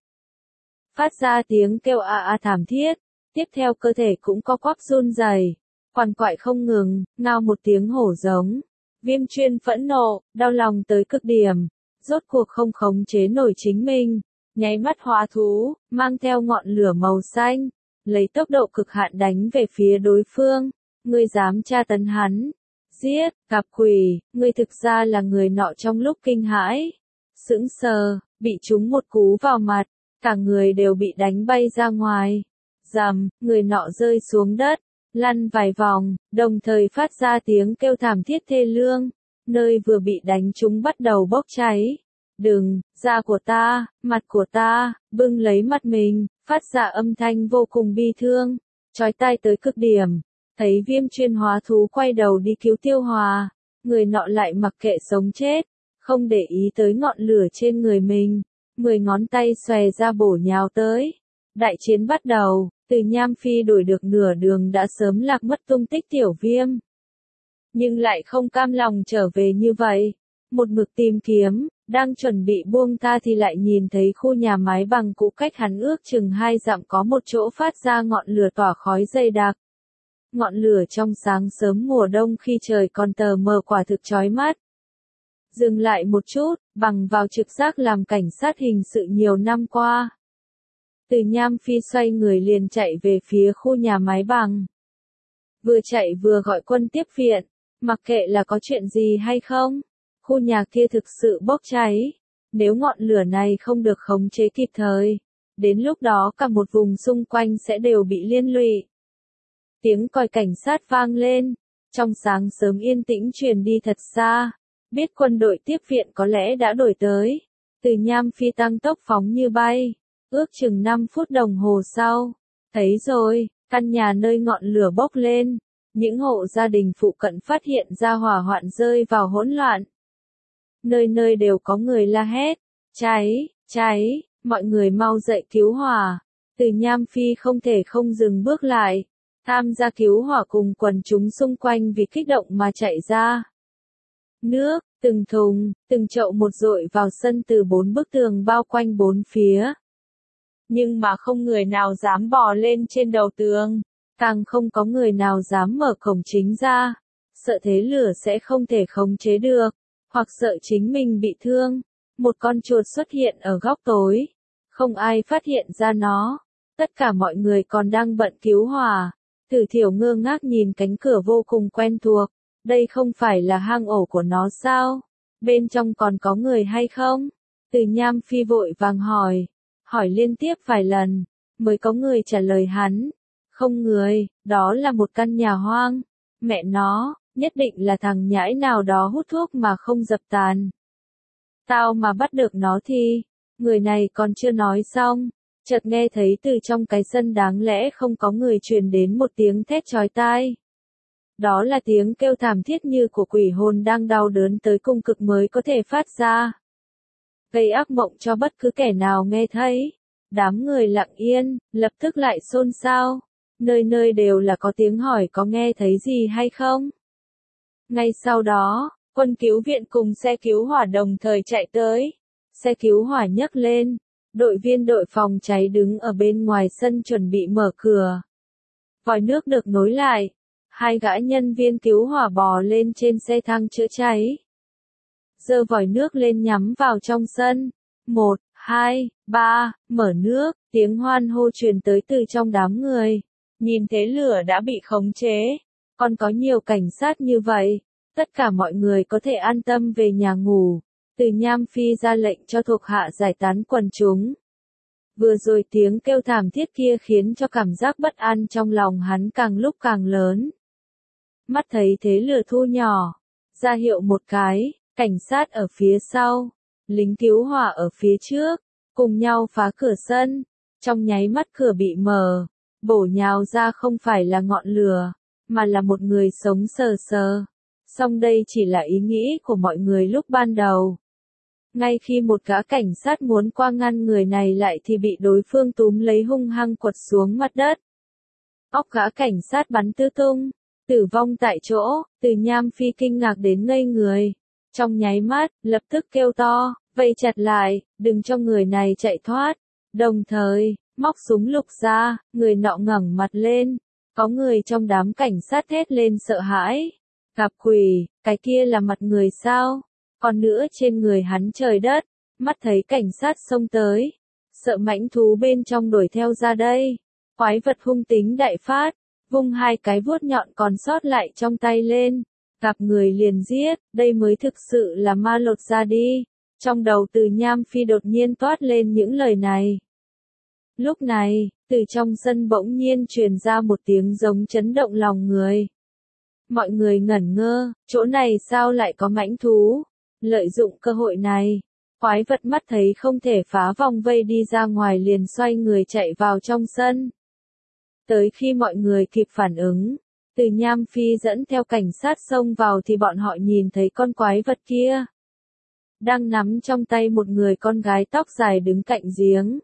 Phát ra tiếng kêu a a thảm thiết, tiếp theo cơ thể cũng co quắp run rẩy, quằn quại không ngừng, ngao một tiếng hổ giống. Viêm Chuyên phẫn nộ, đau lòng tới cực điểm, rốt cuộc không khống chế nổi chính mình, nháy mắt hóa thú, mang theo ngọn lửa màu xanh, lấy tốc độ cực hạn đánh về phía đối phương. Ngươi dám tra tấn hắn? Giết, gặp quỷ, ngươi thực ra là người nọ trong lúc kinh hãi. Sững sờ, bị trúng một cú vào mặt, cả người đều bị đánh bay ra ngoài. Rầm, người nọ rơi xuống đất, lăn vài vòng, đồng thời phát ra tiếng kêu thảm thiết thê lương. Nơi vừa bị đánh trúng bắt đầu bốc cháy. Đừng, da của ta, mặt của ta, bưng lấy mặt mình, phát ra âm thanh vô cùng bi thương, chói tai tới cực điểm. Thấy Viêm Chuyên hóa thú quay đầu đi cứu Tiêu Hòa, người nọ lại mặc kệ sống chết, không để ý tới ngọn lửa trên người mình, mười ngón tay xòe ra bổ nhào tới. Đại chiến bắt đầu, Từ Nham Phi đuổi được nửa đường đã sớm lạc mất tung tích Tiểu Viêm. Nhưng lại không cam lòng trở về như vậy, một mực tìm kiếm, đang chuẩn bị buông tha thì lại nhìn thấy khu nhà mái bằng cũ cách hắn ước chừng hai dặm có một chỗ phát ra ngọn lửa tỏa khói dày đặc. Ngọn lửa trong sáng sớm mùa đông khi trời còn tờ mờ quả thực chói mắt. Dừng lại một chút, bằng vào trực giác làm cảnh sát hình sự nhiều năm qua. Từ Nham Phi xoay người liền chạy về phía khu nhà mái bằng. Vừa chạy vừa gọi quân tiếp viện, mặc kệ là có chuyện gì hay không. Khu nhà kia thực sự bốc cháy. Nếu ngọn lửa này không được khống chế kịp thời, đến lúc đó cả một vùng xung quanh sẽ đều bị liên lụy. Tiếng còi cảnh sát vang lên, trong sáng sớm yên tĩnh truyền đi thật xa, biết quân đội tiếp viện có lẽ đã đổi tới. Từ Nham Phi tăng tốc phóng như bay, ước chừng năm phút đồng hồ sau, thấy rồi, căn nhà nơi ngọn lửa bốc lên, những hộ gia đình phụ cận phát hiện ra hỏa hoạn rơi vào hỗn loạn. Nơi nơi đều có người la hét, cháy, cháy, mọi người mau dậy cứu hỏa. Từ Nham Phi không thể không dừng bước lại, tham gia cứu hỏa cùng quần chúng xung quanh vì kích động mà chạy ra. Nước, từng thùng, từng chậu một dội vào sân từ bốn bức tường bao quanh bốn phía. Nhưng mà không người nào dám bò lên trên đầu tường, càng không có người nào dám mở cổng chính ra, sợ thế lửa sẽ không thể khống chế được, hoặc sợ chính mình bị thương. Một con chuột xuất hiện ở góc tối, không ai phát hiện ra nó, tất cả mọi người còn đang bận cứu hỏa. Tử Thiểu ngơ ngác nhìn cánh cửa vô cùng quen thuộc, đây không phải là hang ổ của nó sao? Bên trong còn có người hay không? Từ Nham Phi vội vàng hỏi, hỏi liên tiếp vài lần, mới có người trả lời hắn, không người, đó là một căn nhà hoang, mẹ nó, nhất định là thằng nhãi nào đó hút thuốc mà không dập tàn. Tao mà bắt được nó thì, người này còn chưa nói xong. Chợt nghe thấy từ trong cái sân đáng lẽ không có người truyền đến một tiếng thét chói tai. Đó là tiếng kêu thảm thiết như của quỷ hồn đang đau đớn tới cùng cực mới có thể phát ra. Gây ác mộng cho bất cứ kẻ nào nghe thấy. Đám người lặng yên, lập tức lại xôn xao. Nơi nơi đều là có tiếng hỏi có nghe thấy gì hay không. Ngay sau đó, quân cứu viện cùng xe cứu hỏa đồng thời chạy tới. Xe cứu hỏa nhấc lên. Đội viên đội phòng cháy đứng ở bên ngoài sân chuẩn bị mở cửa. Vòi nước được nối lại. Hai gã nhân viên cứu hỏa bò lên trên xe thang chữa cháy. Giơ vòi nước lên nhắm vào trong sân. Một, hai, ba, mở nước, tiếng hoan hô truyền tới từ trong đám người. Nhìn thế lửa đã bị khống chế. Còn có nhiều cảnh sát như vậy. Tất cả mọi người có thể an tâm về nhà ngủ. Từ Nham Phi ra lệnh cho thuộc hạ giải tán quần chúng. Vừa rồi tiếng kêu thảm thiết kia khiến cho cảm giác bất an trong lòng hắn càng lúc càng lớn. Mắt thấy thế lửa thu nhỏ, ra hiệu một cái, cảnh sát ở phía sau, lính cứu hỏa ở phía trước, cùng nhau phá cửa sân. Trong nháy mắt cửa bị mở, bổ nhào ra không phải là ngọn lửa, mà là một người sống sờ sờ. Song đây chỉ là ý nghĩ của mọi người lúc ban đầu. Ngay khi một gã cảnh sát muốn qua ngăn người này lại thì bị đối phương túm lấy hung hăng quật xuống mặt đất. óc gã cảnh sát bắn tứ tung, tử vong tại chỗ. Từ Nham Phi kinh ngạc đến ngây người. Trong nháy mắt, lập tức kêu to, vây chặt lại, đừng cho người này chạy thoát. Đồng thời, móc súng lục ra, người nọ ngẩng mặt lên. Có người trong đám cảnh sát thét lên sợ hãi. Gặp quỷ, cái kia là mặt người sao? Còn nữa trên người hắn trời đất, mắt thấy cảnh sát xông tới. Sợ mãnh thú bên trong đuổi theo ra đây. Quái vật hung tính đại phát, vung hai cái vuốt nhọn còn sót lại trong tay lên. Gặp người liền giết, đây mới thực sự là ma lột ra đi. Trong đầu Từ Nham Phi đột nhiên toát lên những lời này. Lúc này, từ trong sân bỗng nhiên truyền ra một tiếng giống chấn động lòng người. Mọi người ngẩn ngơ, chỗ này sao lại có mãnh thú? Lợi dụng cơ hội này, quái vật mắt thấy không thể phá vòng vây đi ra ngoài liền xoay người chạy vào trong sân. Tới khi mọi người kịp phản ứng, Từ Nham Phi dẫn theo cảnh sát xông vào thì bọn họ nhìn thấy con quái vật kia. Đang nắm trong tay một người con gái tóc dài đứng cạnh giếng.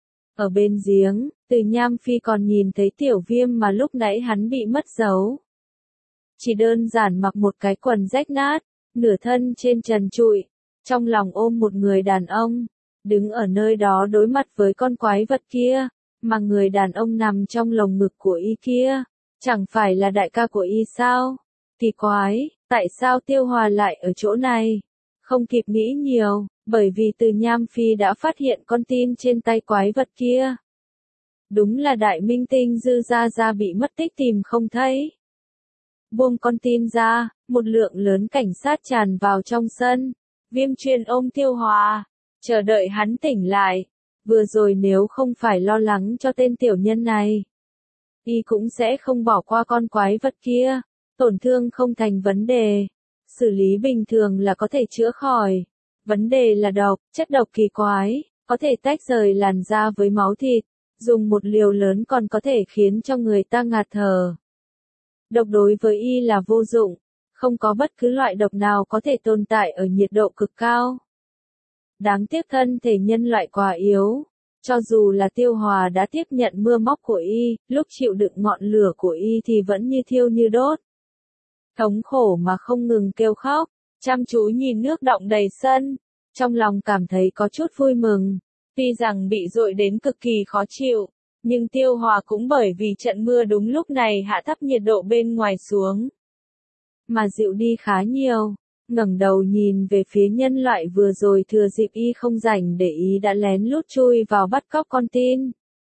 Ở bên giếng, Từ Nham Phi còn nhìn thấy Tiểu Viêm mà lúc nãy hắn bị mất dấu. Chỉ đơn giản mặc một cái quần rách nát, nửa thân trên trần trụi, trong lòng ôm một người đàn ông, đứng ở nơi đó đối mặt với con quái vật kia, mà người đàn ông nằm trong lồng ngực của y kia, chẳng phải là đại ca của y sao? Kỳ quái, tại sao Tiêu Hòa lại ở chỗ này? Không kịp nghĩ nhiều, bởi vì Từ Nham Phi đã phát hiện con tin trên tay quái vật kia. Đúng là đại minh tinh Dư Gia Gia bị mất tích tìm không thấy. Buông con tin ra, một lượng lớn cảnh sát tràn vào trong sân. Viêm Chuyên ôm Tiêu Hòa, chờ đợi hắn tỉnh lại. Vừa rồi nếu không phải lo lắng cho tên tiểu nhân này, y cũng sẽ không bỏ qua con quái vật kia. Tổn thương không thành vấn đề, xử lý bình thường là có thể chữa khỏi. Vấn đề là độc, chất độc kỳ quái, có thể tách rời làn da với máu thịt, dùng một liều lớn còn có thể khiến cho người ta ngạt thở. Độc đối với y là vô dụng, không có bất cứ loại độc nào có thể tồn tại ở nhiệt độ cực cao. Đáng tiếc thân thể nhân loại quá yếu, cho dù là Tiêu Hòa đã tiếp nhận mưa móc của y, lúc chịu đựng ngọn lửa của y thì vẫn như thiêu như đốt. Thống khổ mà không ngừng kêu khóc, chăm chú nhìn nước đọng đầy sân, trong lòng cảm thấy có chút vui mừng. Tuy rằng bị dội đến cực kỳ khó chịu, nhưng Tiêu Hòa cũng bởi vì trận mưa đúng lúc này hạ thấp nhiệt độ bên ngoài xuống, mà dịu đi khá nhiều. Ngẩng đầu nhìn về phía nhân loại vừa rồi thừa dịp y không rảnh để ý đã lén lút chui vào bắt cóc con tin.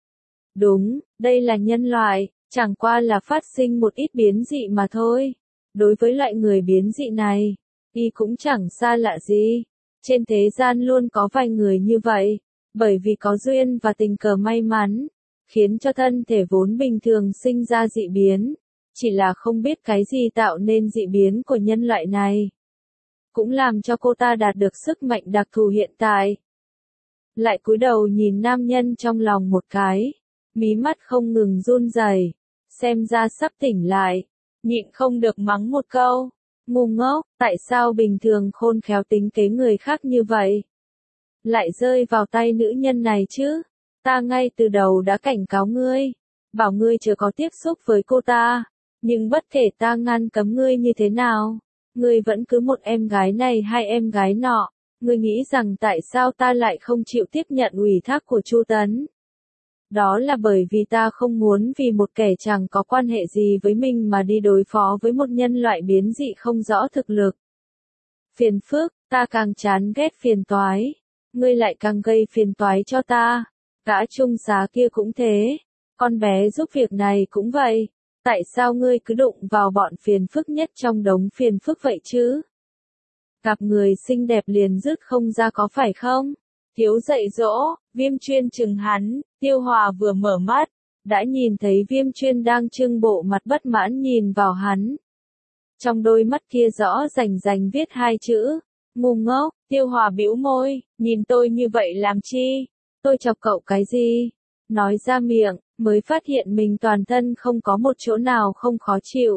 Đúng, đây là nhân loại, chẳng qua là phát sinh một ít biến dị mà thôi. Đối với loại người biến dị này, y cũng chẳng xa lạ gì. Trên thế gian luôn có vài người như vậy, bởi vì có duyên và tình cờ may mắn, khiến cho thân thể vốn bình thường sinh ra dị biến. Chỉ là không biết cái gì tạo nên dị biến của nhân loại này, cũng làm cho cô ta đạt được sức mạnh đặc thù hiện tại. Lại cúi đầu nhìn nam nhân trong lòng một cái, mí mắt không ngừng run rẩy, xem ra sắp tỉnh lại, nhịn không được mắng một câu, ngu ngốc, tại sao bình thường khôn khéo tính kế người khác như vậy, lại rơi vào tay nữ nhân này chứ? Ta ngay từ đầu đã cảnh cáo ngươi, bảo ngươi chưa có tiếp xúc với cô ta, nhưng bất kể ta ngăn cấm ngươi như thế nào, ngươi vẫn cứ một em gái này hai em gái nọ. Ngươi nghĩ rằng tại sao ta lại không chịu tiếp nhận ủy thác của Chu Tấn? Đó là bởi vì ta không muốn vì một kẻ chẳng có quan hệ gì với mình mà đi đối phó với một nhân loại biến dị không rõ thực lực. Phiền phức, ta càng chán ghét phiền toái. Ngươi lại càng gây phiền toái cho ta. Gã trung giá kia cũng thế. Con bé giúp việc này cũng vậy. Tại sao ngươi cứ đụng vào bọn phiền phức nhất trong đống phiền phức vậy chứ? Gặp người xinh đẹp liền dứt không ra có phải không? Thiếu dạy dỗ, Viêm Chuyên chừng hắn. Tiêu Hòa vừa mở mắt, đã nhìn thấy Viêm Chuyên đang trưng bộ mặt bất mãn nhìn vào hắn. Trong đôi mắt kia rõ rành rành viết hai chữ, ngu ngốc. Tiêu Hòa bĩu môi, nhìn tôi như vậy làm chi? Tôi chọc cậu cái gì? Nói ra miệng, mới phát hiện mình toàn thân không có một chỗ nào không khó chịu.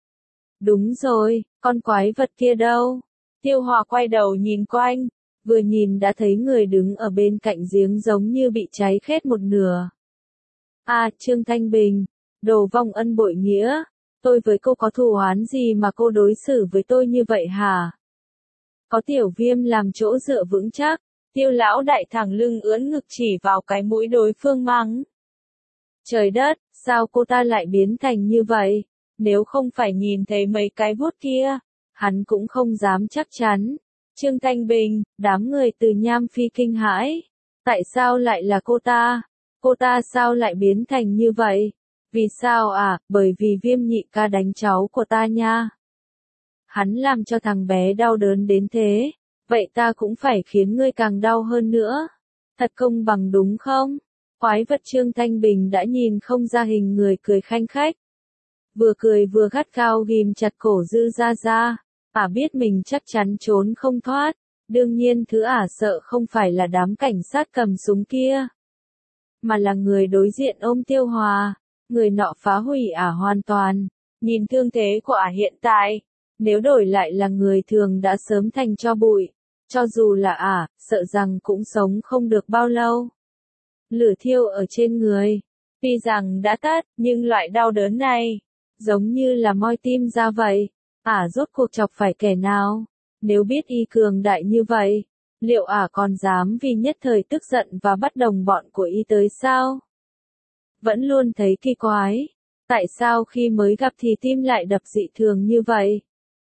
Đúng rồi, con quái vật kia đâu? Tiêu Hòa quay đầu nhìn quanh, vừa nhìn đã thấy người đứng ở bên cạnh giếng giống như bị cháy khét một nửa. À, Trương Thanh Bình, Đồ vong ân bội nghĩa, tôi với cô có thù oán gì mà cô đối xử với tôi như vậy hả? Có Tiểu Viêm làm chỗ dựa vững chắc, Tiêu lão đại thẳng lưng ưỡn ngực chỉ vào cái mũi đối phương mắng. Trời đất, sao cô ta lại biến thành như vậy? Nếu không phải nhìn thấy mấy cái vuốt kia, hắn cũng không dám chắc chắn. Trương Thanh Bình, đám người từ Nham Phi kinh hãi. Tại sao lại là cô ta? Cô ta sao lại biến thành như vậy? Vì sao à? Bởi vì Viêm nhị ca đánh cháu của ta nha. Hắn làm cho thằng bé đau đớn đến thế. Vậy ta cũng phải khiến ngươi càng đau hơn nữa. Thật công bằng đúng không? Quái vật Trương Thanh Bình đã nhìn không ra hình người cười khanh khách. Vừa cười vừa gắt gao ghim chặt cổ Dư Gia Gia. Ả biết mình chắc chắn trốn không thoát. Đương nhiên thứ Ả sợ không phải là đám cảnh sát cầm súng kia, mà là người đối diện ôm Tiêu Hòa. Người nọ phá hủy Ả hoàn toàn. Nhìn thương thế của Ả hiện tại, nếu đổi lại là người thường đã sớm thành tro bụi. Cho dù là Ả, sợ rằng cũng sống không được bao lâu. Lửa thiêu ở trên người, tuy rằng đã tắt, nhưng loại đau đớn này, giống như là moi tim ra vậy. Ả rốt cuộc chọc phải kẻ nào? Nếu biết y cường đại như vậy, liệu Ả còn dám vì nhất thời tức giận và bắt đồng bọn của y tới sao? Vẫn luôn thấy kỳ quái. Tại sao khi mới gặp thì tim lại đập dị thường như vậy?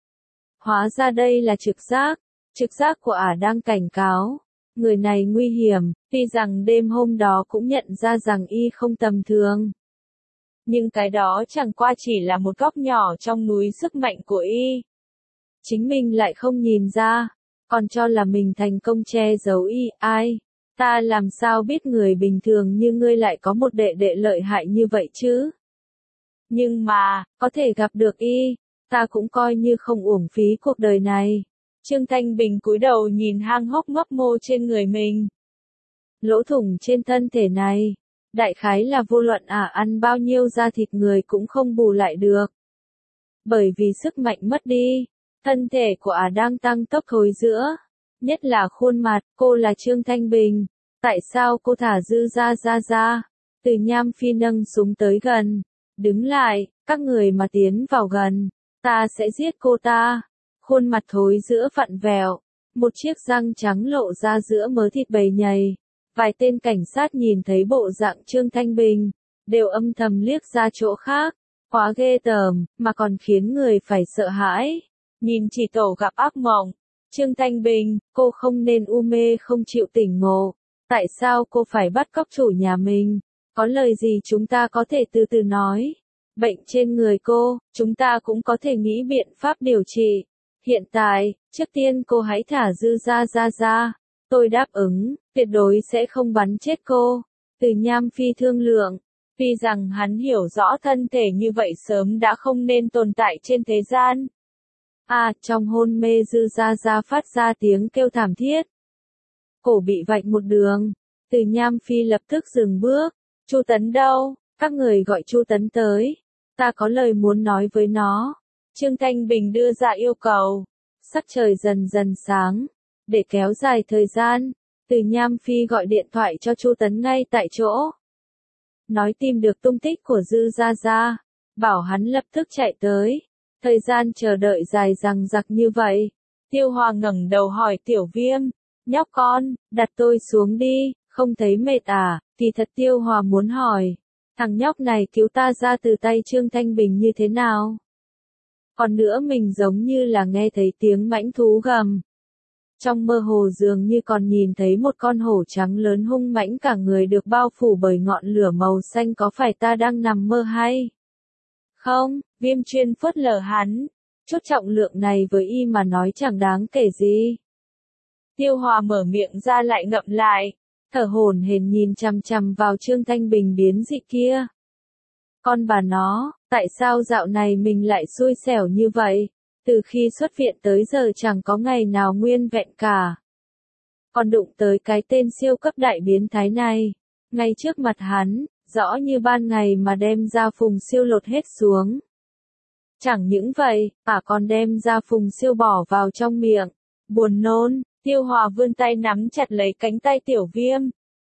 Hóa ra đây là trực giác. Trực giác của Ả đang cảnh cáo. Người này nguy hiểm, tuy rằng đêm hôm đó cũng nhận ra rằng y không tầm thường. Nhưng cái đó chẳng qua chỉ là một góc nhỏ trong núi sức mạnh của y. Chính mình lại không nhìn ra, còn cho là mình thành công che giấu y. Ai? Ta làm sao biết người bình thường như ngươi lại có một đệ đệ lợi hại như vậy chứ? Nhưng mà, có thể gặp được y, ta cũng coi như không uổng phí cuộc đời này. Trương Thanh Bình cúi đầu nhìn hang hốc mấp mô trên người mình. Lỗ thủng trên thân thể này, đại khái là vô luận Ả ăn bao nhiêu da thịt người cũng không bù lại được. Bởi vì sức mạnh mất đi, thân thể của Ả đang tăng tốc thối rữa. Nhất là khuôn mặt, cô là Trương Thanh Bình. Tại sao cô thả Dư Gia Gia ra? Từ Nham Phi nâng súng tới gần. Đứng lại, các người mà tiến vào gần, ta sẽ giết cô ta. Khuôn mặt thối giữa vặn vẹo, một chiếc răng trắng lộ ra giữa mớ thịt bầy nhầy. Vài tên cảnh sát nhìn thấy bộ dạng Trương Thanh Bình, đều âm thầm liếc ra chỗ khác. Quá ghê tởm, mà còn khiến người phải sợ hãi. Nhìn chỉ tổ gặp ác mộng. Trương Thanh Bình, cô không nên u mê không chịu tỉnh ngộ. Tại sao cô phải bắt cóc chủ nhà mình? Có lời gì chúng ta có thể từ từ nói. Bệnh trên người cô, chúng ta cũng có thể nghĩ biện pháp điều trị. Hiện tại, trước tiên cô hãy thả Dư Gia Gia ra. Tôi đáp ứng, tuyệt đối sẽ không bắn chết cô. Từ Nham Phi thương lượng. Tuy rằng hắn hiểu rõ thân thể như vậy sớm đã không nên tồn tại trên thế gian. À, trong hôn mê Dư Gia Gia phát ra tiếng kêu thảm thiết. Cổ bị vạch một đường. Từ Nham Phi lập tức dừng bước. Chu Tấn đâu? Các người gọi Chu Tấn tới. Ta có lời muốn nói với nó. Trương Thanh Bình đưa ra yêu cầu. Sắc trời dần dần sáng. Để kéo dài thời gian, Từ Nham Phi gọi điện thoại cho Chu Tấn ngay tại chỗ. Nói tìm được tung tích của Dư Gia Gia. Bảo hắn lập tức chạy tới. Thời gian chờ đợi dài dằng dặc như vậy. Tiêu Hòa ngẩng đầu hỏi Tiểu Viêm. Nhóc con, đặt tôi xuống đi, không thấy mệt à? Thì thật Tiêu Hòa muốn hỏi. Thằng nhóc này cứu ta ra từ tay Trương Thanh Bình như thế nào? Còn nữa mình giống như là nghe thấy tiếng mãnh thú gầm. Trong mơ hồ dường như còn nhìn thấy một con hổ trắng lớn hung mãnh cả người được bao phủ bởi ngọn lửa màu xanh, có phải ta đang nằm mơ hay? Không, Viêm chuyên phớt lờ hắn. Chút trọng lượng này với y mà nói chẳng đáng kể gì. Tiêu Hòa mở miệng ra lại ngậm lại. Thở hổn hển nhìn chằm chằm vào Trương Thanh Bình biến dị kia. Con bà nó, tại sao dạo này mình lại xui xẻo như vậy? Từ khi xuất viện tới giờ chẳng có ngày nào nguyên vẹn cả. Còn đụng tới cái tên siêu cấp đại biến thái này. Ngay trước mặt hắn, rõ như ban ngày mà đem ra Phùng Siêu lột hết xuống. Chẳng những vậy, Ả còn đem ra Phùng Siêu bỏ vào trong miệng. Buồn nôn, Tiêu Hòa vươn tay nắm chặt lấy cánh tay Tiểu Viêm.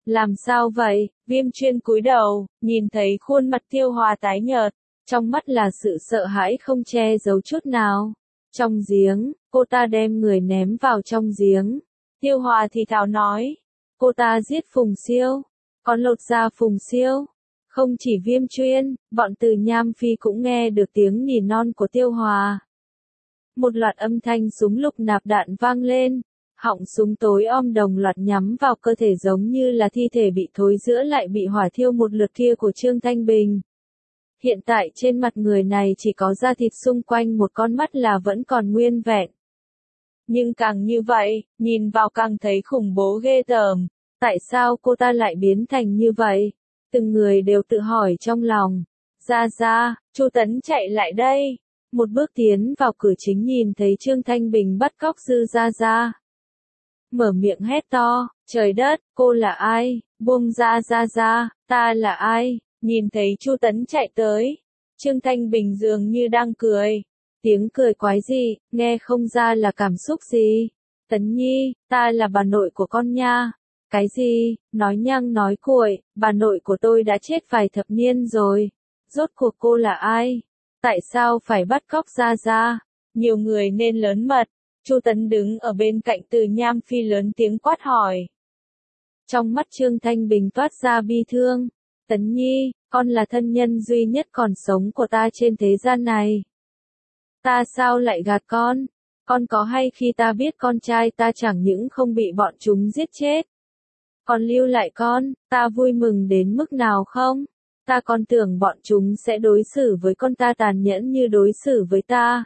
Làm sao vậy? Viêm Chuyên cúi đầu, nhìn thấy khuôn mặt Tiêu Hòa tái nhợt, trong mắt là sự sợ hãi không che giấu chút nào. Trong giếng, cô ta đem người ném vào trong giếng. Tiêu Hòa thì thào nói, cô ta giết Phùng Siêu, còn lột da Phùng Siêu. Không chỉ Viêm Chuyên, bọn Từ Nham Phi cũng nghe được tiếng nỉ non của Tiêu Hòa. Một loạt âm thanh súng lục nạp đạn vang lên, họng súng tối om đồng loạt nhắm vào cơ thể giống như là thi thể bị thối rữa lại bị hỏa thiêu một lượt kia của Trương Thanh Bình. Hiện tại trên mặt người này chỉ có da thịt xung quanh một con mắt là vẫn còn nguyên vẹn. Nhưng càng như vậy, nhìn vào càng thấy khủng bố ghê tởm. Tại sao cô ta lại biến thành như vậy? Từng người đều tự hỏi trong lòng. Ra ra, Chu Tấn chạy lại đây. Một bước tiến vào cửa chính nhìn thấy Trương Thanh Bình bắt cóc Dư Gia Gia. Mở miệng hét to, trời đất, cô là ai? Buông ra Gia Gia, ta là ai? Nhìn thấy Chu Tấn chạy tới. Trương Thanh Bình dường như đang cười. Tiếng cười quái gì, nghe không ra là cảm xúc gì. Tấn Nhi, ta là bà nội của con nha. Cái gì, nói nhăng nói cuội, bà nội của tôi đã chết vài thập niên rồi. Rốt cuộc cô là ai? Tại sao phải bắt cóc Gia Gia? Nhiều người nên lớn mật. Chu Tấn đứng ở bên cạnh Từ Nham Phi lớn tiếng quát hỏi. Trong mắt Trương Thanh Bình toát ra bi thương. Tấn Nhi, con là thân nhân duy nhất còn sống của ta trên thế gian này. Ta sao lại gạt con? Con có hay khi ta biết con trai ta chẳng những không bị bọn chúng giết chết, còn lưu lại con, ta vui mừng đến mức nào không? Ta còn tưởng bọn chúng sẽ đối xử với con ta tàn nhẫn như đối xử với ta.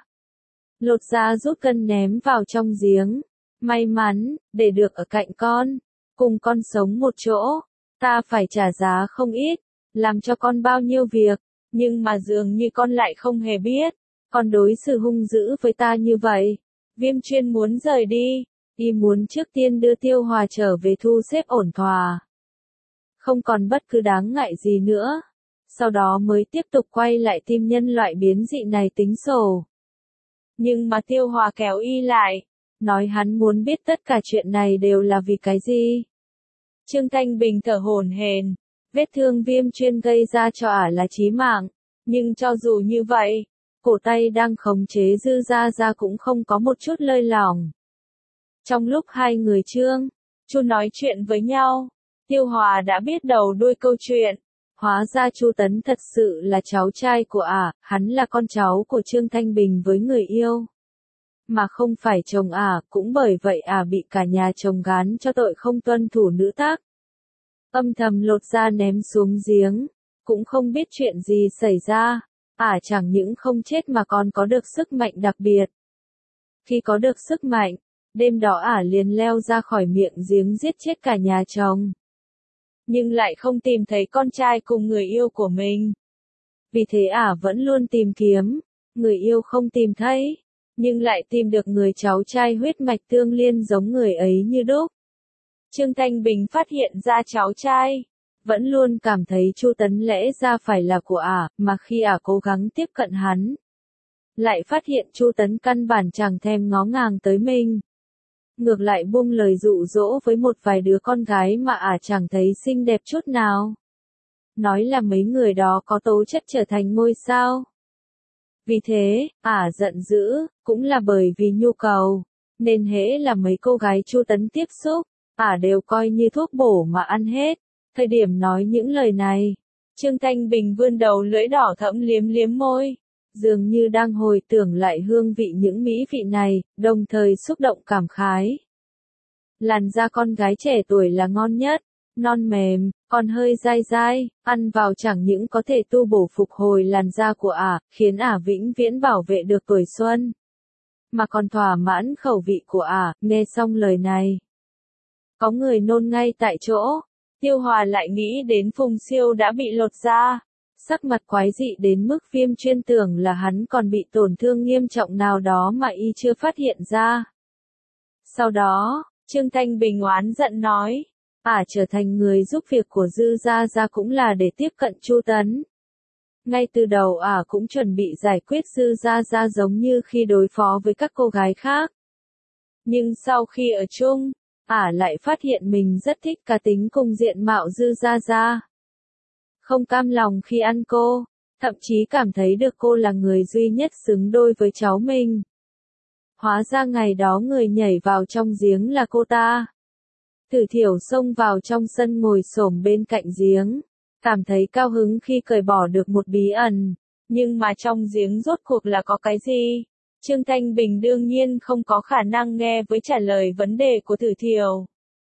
Lột da rút cân ném vào trong giếng. May mắn, để được ở cạnh con, cùng con sống một chỗ, ta phải trả giá không ít, làm cho con bao nhiêu việc, nhưng mà dường như con lại không hề biết, con đối xử hung dữ với ta như vậy. Viêm Chuyên muốn rời đi, y muốn trước tiên đưa Tiêu Hòa trở về thu xếp ổn thỏa. Không còn bất cứ đáng ngại gì nữa, sau đó mới tiếp tục quay lại tìm nhân loại biến dị này tính sổ. Nhưng mà Tiêu Hòa kéo y lại, nói hắn muốn biết tất cả chuyện này đều là vì cái gì. Trương Thanh Bình thở hổn hển, vết thương Viêm Chuyên gây ra cho ả là chí mạng, nhưng cho dù như vậy, cổ tay đang khống chế Dư Gia Gia cũng không có một chút lơi lỏng. Trong lúc hai người Trương, Chu nói chuyện với nhau, Tiêu Hòa đã biết đầu đuôi câu chuyện. Hóa ra Chu Tấn thật sự là cháu trai của ả, hắn là con cháu của Trương Thanh Bình với người yêu. Mà không phải chồng ả, cũng bởi vậy ả bị cả nhà chồng gán cho tội không tuân thủ nữ tác. Âm thầm lột da ném xuống giếng, cũng không biết chuyện gì xảy ra, ả chẳng những không chết mà còn có được sức mạnh đặc biệt. Khi có được sức mạnh, đêm đó ả liền leo ra khỏi miệng giếng giết chết cả nhà chồng. Nhưng lại không tìm thấy con trai cùng người yêu của mình. Vì thế ả vẫn luôn tìm kiếm, người yêu không tìm thấy, nhưng lại tìm được người cháu trai huyết mạch tương liên giống người ấy như đúc. Trương Thanh Bình phát hiện ra cháu trai, vẫn luôn cảm thấy Chu Tấn lẽ ra phải là của ả, mà khi ả cố gắng tiếp cận hắn, lại phát hiện Chu Tấn căn bản chẳng thèm ngó ngàng tới mình. Ngược lại buông lời dụ dỗ với một vài đứa con gái mà ả chẳng thấy xinh đẹp chút nào. Nói là mấy người đó có tố chất trở thành ngôi sao. Vì thế, ả giận dữ, cũng là bởi vì nhu cầu, nên hễ là mấy cô gái Chu Tấn tiếp xúc, ả đều coi như thuốc bổ mà ăn hết. Thời điểm nói những lời này, Trương Thanh Bình vươn đầu lưỡi đỏ thẫm liếm liếm môi, dường như đang hồi tưởng lại hương vị những mỹ vị này, đồng thời xúc động cảm khái. Làn da con gái trẻ tuổi là ngon nhất, non mềm, còn hơi dai dai, ăn vào chẳng những có thể tu bổ phục hồi làn da của ả, khiến ả vĩnh viễn bảo vệ được tuổi xuân, mà còn thỏa mãn khẩu vị của ả. Nghe xong lời này, có người nôn ngay tại chỗ. Tiêu Hòa lại nghĩ đến Phùng Siêu đã bị lột da, sắc mặt quái dị đến mức Viêm Chuyên tưởng là hắn còn bị tổn thương nghiêm trọng nào đó mà y chưa phát hiện ra. Sau đó, Trương Thanh Bình oán giận nói, ả trở thành người giúp việc của Dư Gia Gia cũng là để tiếp cận Chu Tấn. Ngay từ đầu ả cũng chuẩn bị giải quyết Dư Gia Gia giống như khi đối phó với các cô gái khác. Nhưng sau khi ở chung, ả lại phát hiện mình rất thích cá tính cùng diện mạo Dư Gia Gia. Không cam lòng khi ăn cô, thậm chí cảm thấy được cô là người duy nhất xứng đôi với cháu mình. Hóa ra ngày đó người nhảy vào trong giếng là cô ta. Tử Thiểu xông vào trong sân ngồi xổm bên cạnh giếng, cảm thấy cao hứng khi cởi bỏ được một bí ẩn. Nhưng mà trong giếng rốt cuộc là có cái gì? Trương Thanh Bình đương nhiên không có khả năng nghe với trả lời vấn đề của Tử Thiểu.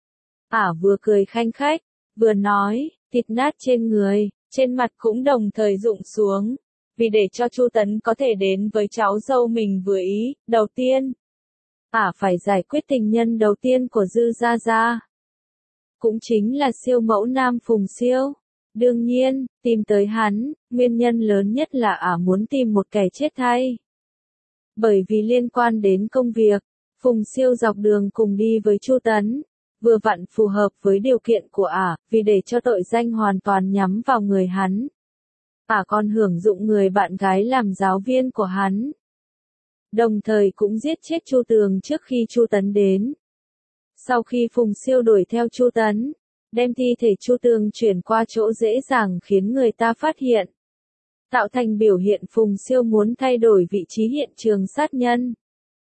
Ả vừa cười khanh khách, vừa nói, thịt nát trên người, trên mặt cũng đồng thời rụng xuống. Vì để cho Chu Tấn có thể đến với cháu dâu mình vừa ý, đầu tiên, Ả phải giải quyết tình nhân đầu tiên của Dư Gia Gia. Cũng chính là siêu mẫu nam Phùng Siêu. Đương nhiên, tìm tới hắn, nguyên nhân lớn nhất là Ả muốn tìm một kẻ chết thay. Bởi vì liên quan đến công việc, Phùng Siêu dọc đường cùng đi với Chu Tấn, vừa vặn phù hợp với điều kiện của Ả, vì để cho tội danh hoàn toàn nhắm vào người hắn. Ả còn hưởng dụng người bạn gái làm giáo viên của hắn. Đồng thời cũng giết chết Chu Tường trước khi Chu Tấn đến. Sau khi Phùng Siêu đuổi theo Chu Tấn, đem thi thể Chu Tường chuyển qua chỗ dễ dàng khiến người ta phát hiện. Tạo thành biểu hiện Phùng Siêu muốn thay đổi vị trí hiện trường sát nhân.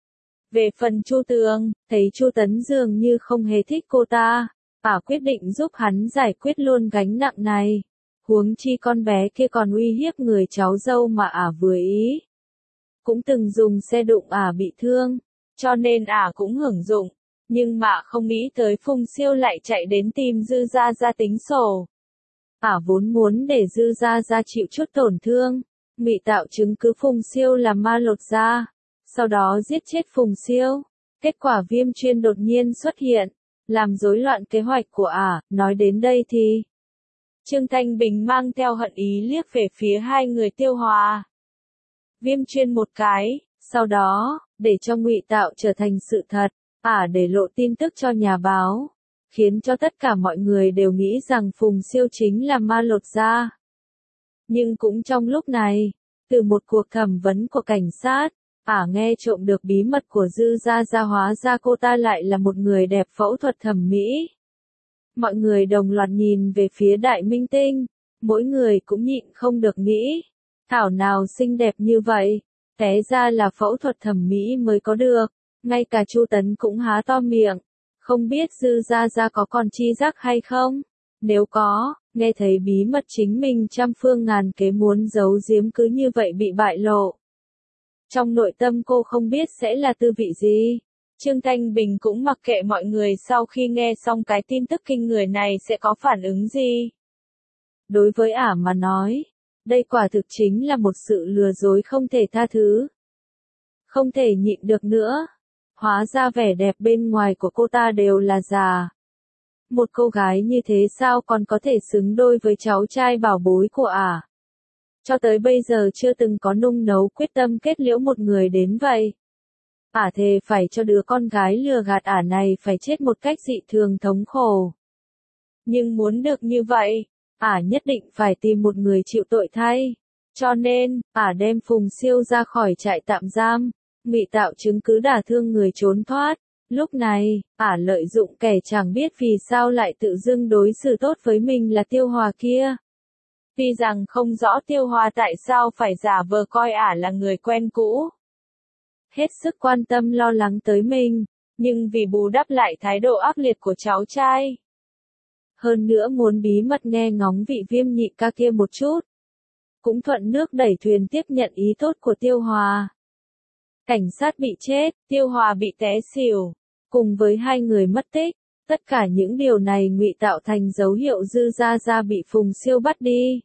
Về phần Chu Tường, thấy Chu Tấn dường như không hề thích cô ta, Ả quyết định giúp hắn giải quyết luôn gánh nặng này. Huống chi con bé kia còn uy hiếp người cháu dâu mà Ả vừa ý. Cũng từng dùng xe đụng Ả bị thương, cho nên Ả cũng hưởng dụng. Nhưng mà không nghĩ tới Phùng Siêu lại chạy đến tìm Dư Gia Gia tính sổ. Ả vốn muốn để Dư Gia Gia chịu chút tổn thương, ngụy tạo chứng cứ Phùng Siêu là ma lột da, sau đó giết chết Phùng Siêu. Kết quả Viêm Chuyên đột nhiên xuất hiện, làm rối loạn kế hoạch của Ả. Nói đến đây thì Trương Thanh Bình mang theo hận ý liếc về phía hai người Tiêu Hòa. Viêm Chuyên một cái, sau đó, để cho ngụy tạo trở thành sự thật, Ả để lộ tin tức cho nhà báo, khiến cho tất cả mọi người đều nghĩ rằng Phùng Siêu chính là ma lột da. Nhưng cũng trong lúc này, từ một cuộc thẩm vấn của cảnh sát, Ả nghe trộm được bí mật của Dư Gia Gia, hóa ra cô ta lại là một người đẹp phẫu thuật thẩm mỹ. Mọi người đồng loạt nhìn về phía đại minh tinh, mỗi người cũng nhịn không được nghĩ, thảo nào xinh đẹp như vậy, té ra là phẫu thuật thẩm mỹ mới có được. Ngay cả Chu Tấn cũng há to miệng, không biết Dư Gia Gia có còn chi giác hay không? Nếu có, nghe thấy bí mật chính mình trăm phương ngàn kế muốn giấu giếm cứ như vậy bị bại lộ. Trong nội tâm cô không biết sẽ là tư vị gì. Trương Thanh Bình cũng mặc kệ mọi người sau khi nghe xong cái tin tức kinh người này sẽ có phản ứng gì. Đối với Ả mà nói, đây quả thực chính là một sự lừa dối không thể tha thứ. Không thể nhịn được nữa. Hóa ra vẻ đẹp bên ngoài của cô ta đều là giả. Một cô gái như thế sao còn có thể xứng đôi với cháu trai bảo bối của Ả. Cho tới bây giờ chưa từng có nung nấu quyết tâm kết liễu một người đến vậy. Ả thề phải cho đứa con gái lừa gạt Ả này phải chết một cách dị thường thống khổ. Nhưng muốn được như vậy, Ả nhất định phải tìm một người chịu tội thay. Cho nên, Ả đem Phùng Siêu ra khỏi trại tạm giam, ngụy tạo chứng cứ đả thương người trốn thoát. Lúc này, Ả lợi dụng kẻ chẳng biết vì sao lại tự dưng đối xử tốt với mình là Tiêu Hòa kia. Tuy rằng không rõ Tiêu Hòa tại sao phải giả vờ coi Ả là người quen cũ. Hết sức quan tâm lo lắng tới mình, nhưng vì bù đắp lại thái độ ác liệt của cháu trai. Hơn nữa muốn bí mật nghe ngóng vị Viêm nhị ca kia một chút. Cũng thuận nước đẩy thuyền tiếp nhận ý tốt của Tiêu Hòa. Cảnh sát bị chết, Tiêu Hòa bị té xỉu, cùng với hai người mất tích, tất cả những điều này ngụy tạo thành dấu hiệu Dư Gia Gia bị Phùng Siêu bắt đi.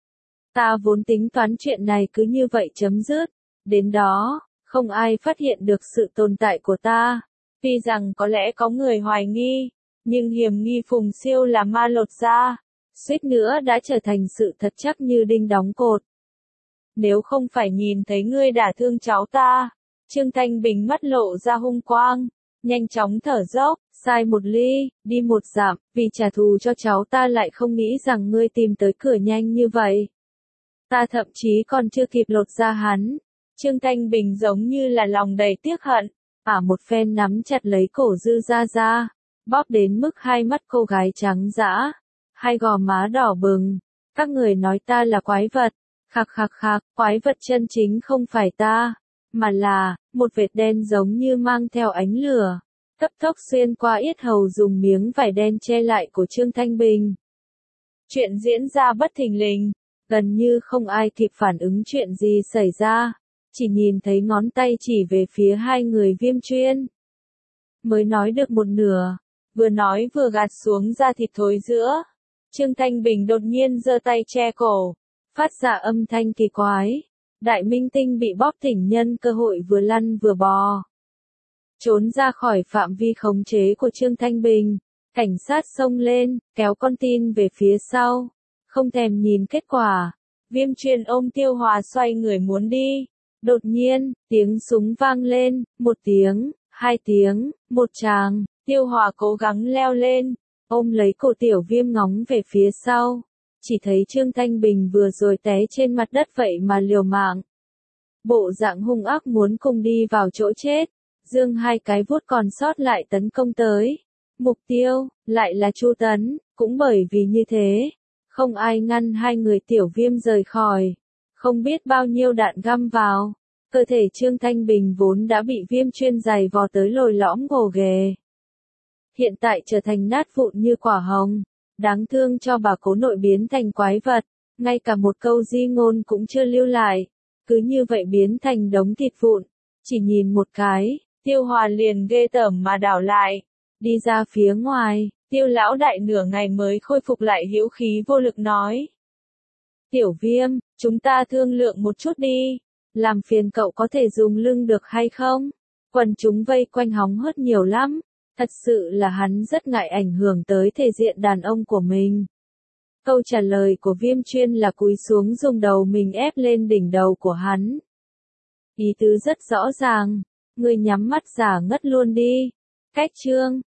Ta vốn tính toán chuyện này cứ như vậy chấm dứt, đến đó, không ai phát hiện được sự tồn tại của ta. Tuy rằng có lẽ có người hoài nghi, nhưng hiểm nghi Phùng Siêu là ma lột da, suýt nữa đã trở thành sự thật chắc như đinh đóng cột. Nếu không phải nhìn thấy ngươi đả thương cháu ta, Trương Thanh Bình mắt lộ ra hung quang, nhanh chóng thở dốc, sai một ly, đi một dặm, vì trả thù cho cháu ta lại không nghĩ rằng ngươi tìm tới cửa nhanh như vậy. Ta thậm chí còn chưa kịp lột ra hắn. Trương Thanh Bình giống như là lòng đầy tiếc hận, Ả một phen nắm chặt lấy cổ Dư Gia Gia, bóp đến mức hai mắt cô gái trắng dã, hai gò má đỏ bừng. Các người nói ta là quái vật. Khạc khạc khạc, quái vật chân chính không phải ta, mà là một vệt đen giống như mang theo ánh lửa, cấp tốc xuyên qua yết hầu dùng miếng vải đen che lại của Trương Thanh Bình. Chuyện diễn ra bất thình lình, gần như không ai kịp phản ứng chuyện gì xảy ra, chỉ nhìn thấy ngón tay chỉ về phía hai người Viêm Chuyên. Mới nói được một nửa, vừa nói vừa gạt xuống da thịt thối giữa, Trương Thanh Bình đột nhiên giơ tay che cổ, phát ra âm thanh kỳ quái. Đại minh tinh bị bóp thỉnh nhân cơ hội vừa lăn vừa bò. Trốn ra khỏi phạm vi khống chế của Trương Thanh Bình, cảnh sát xông lên, kéo con tin về phía sau, không thèm nhìn kết quả. Viêm Chuyên ôm Tiêu Hòa xoay người muốn đi. Đột nhiên, tiếng súng vang lên, một tiếng, hai tiếng, một tràng, Tiêu Hòa cố gắng leo lên, ôm lấy cổ Tiểu Viêm ngóng về phía sau. Chỉ thấy Trương Thanh Bình vừa rồi té trên mặt đất vậy mà liều mạng. Bộ dạng hung ác muốn cùng đi vào chỗ chết, giương hai cái vuốt còn sót lại tấn công tới. Mục tiêu, lại là Chu Tấn, cũng bởi vì như thế, không ai ngăn hai người Tiểu Viêm rời khỏi. Không biết bao nhiêu đạn găm vào, cơ thể Trương Thanh Bình vốn đã bị Viêm Chuyên giày vò tới lồi lõm gồ ghề. Hiện tại trở thành nát vụn như quả hồng. Đáng thương cho bà cố nội biến thành quái vật, ngay cả một câu di ngôn cũng chưa lưu lại, cứ như vậy biến thành đống thịt vụn. Chỉ nhìn một cái, Tiêu Hòa liền ghê tởm mà đảo lại, đi ra phía ngoài. Tiêu lão đại nửa ngày mới khôi phục lại hữu khí vô lực nói: Tiểu Viêm, chúng ta thương lượng một chút đi, làm phiền cậu có thể dùng lưng được hay không? Quần chúng vây quanh hóng hớt nhiều lắm. Thật sự là hắn rất ngại ảnh hưởng tới thể diện đàn ông của mình. Câu trả lời của Viêm Chuyên là cúi xuống dùng đầu mình ép lên đỉnh đầu của hắn. Ý tứ rất rõ ràng, ngươi nhắm mắt giả ngất luôn đi. Cách Trương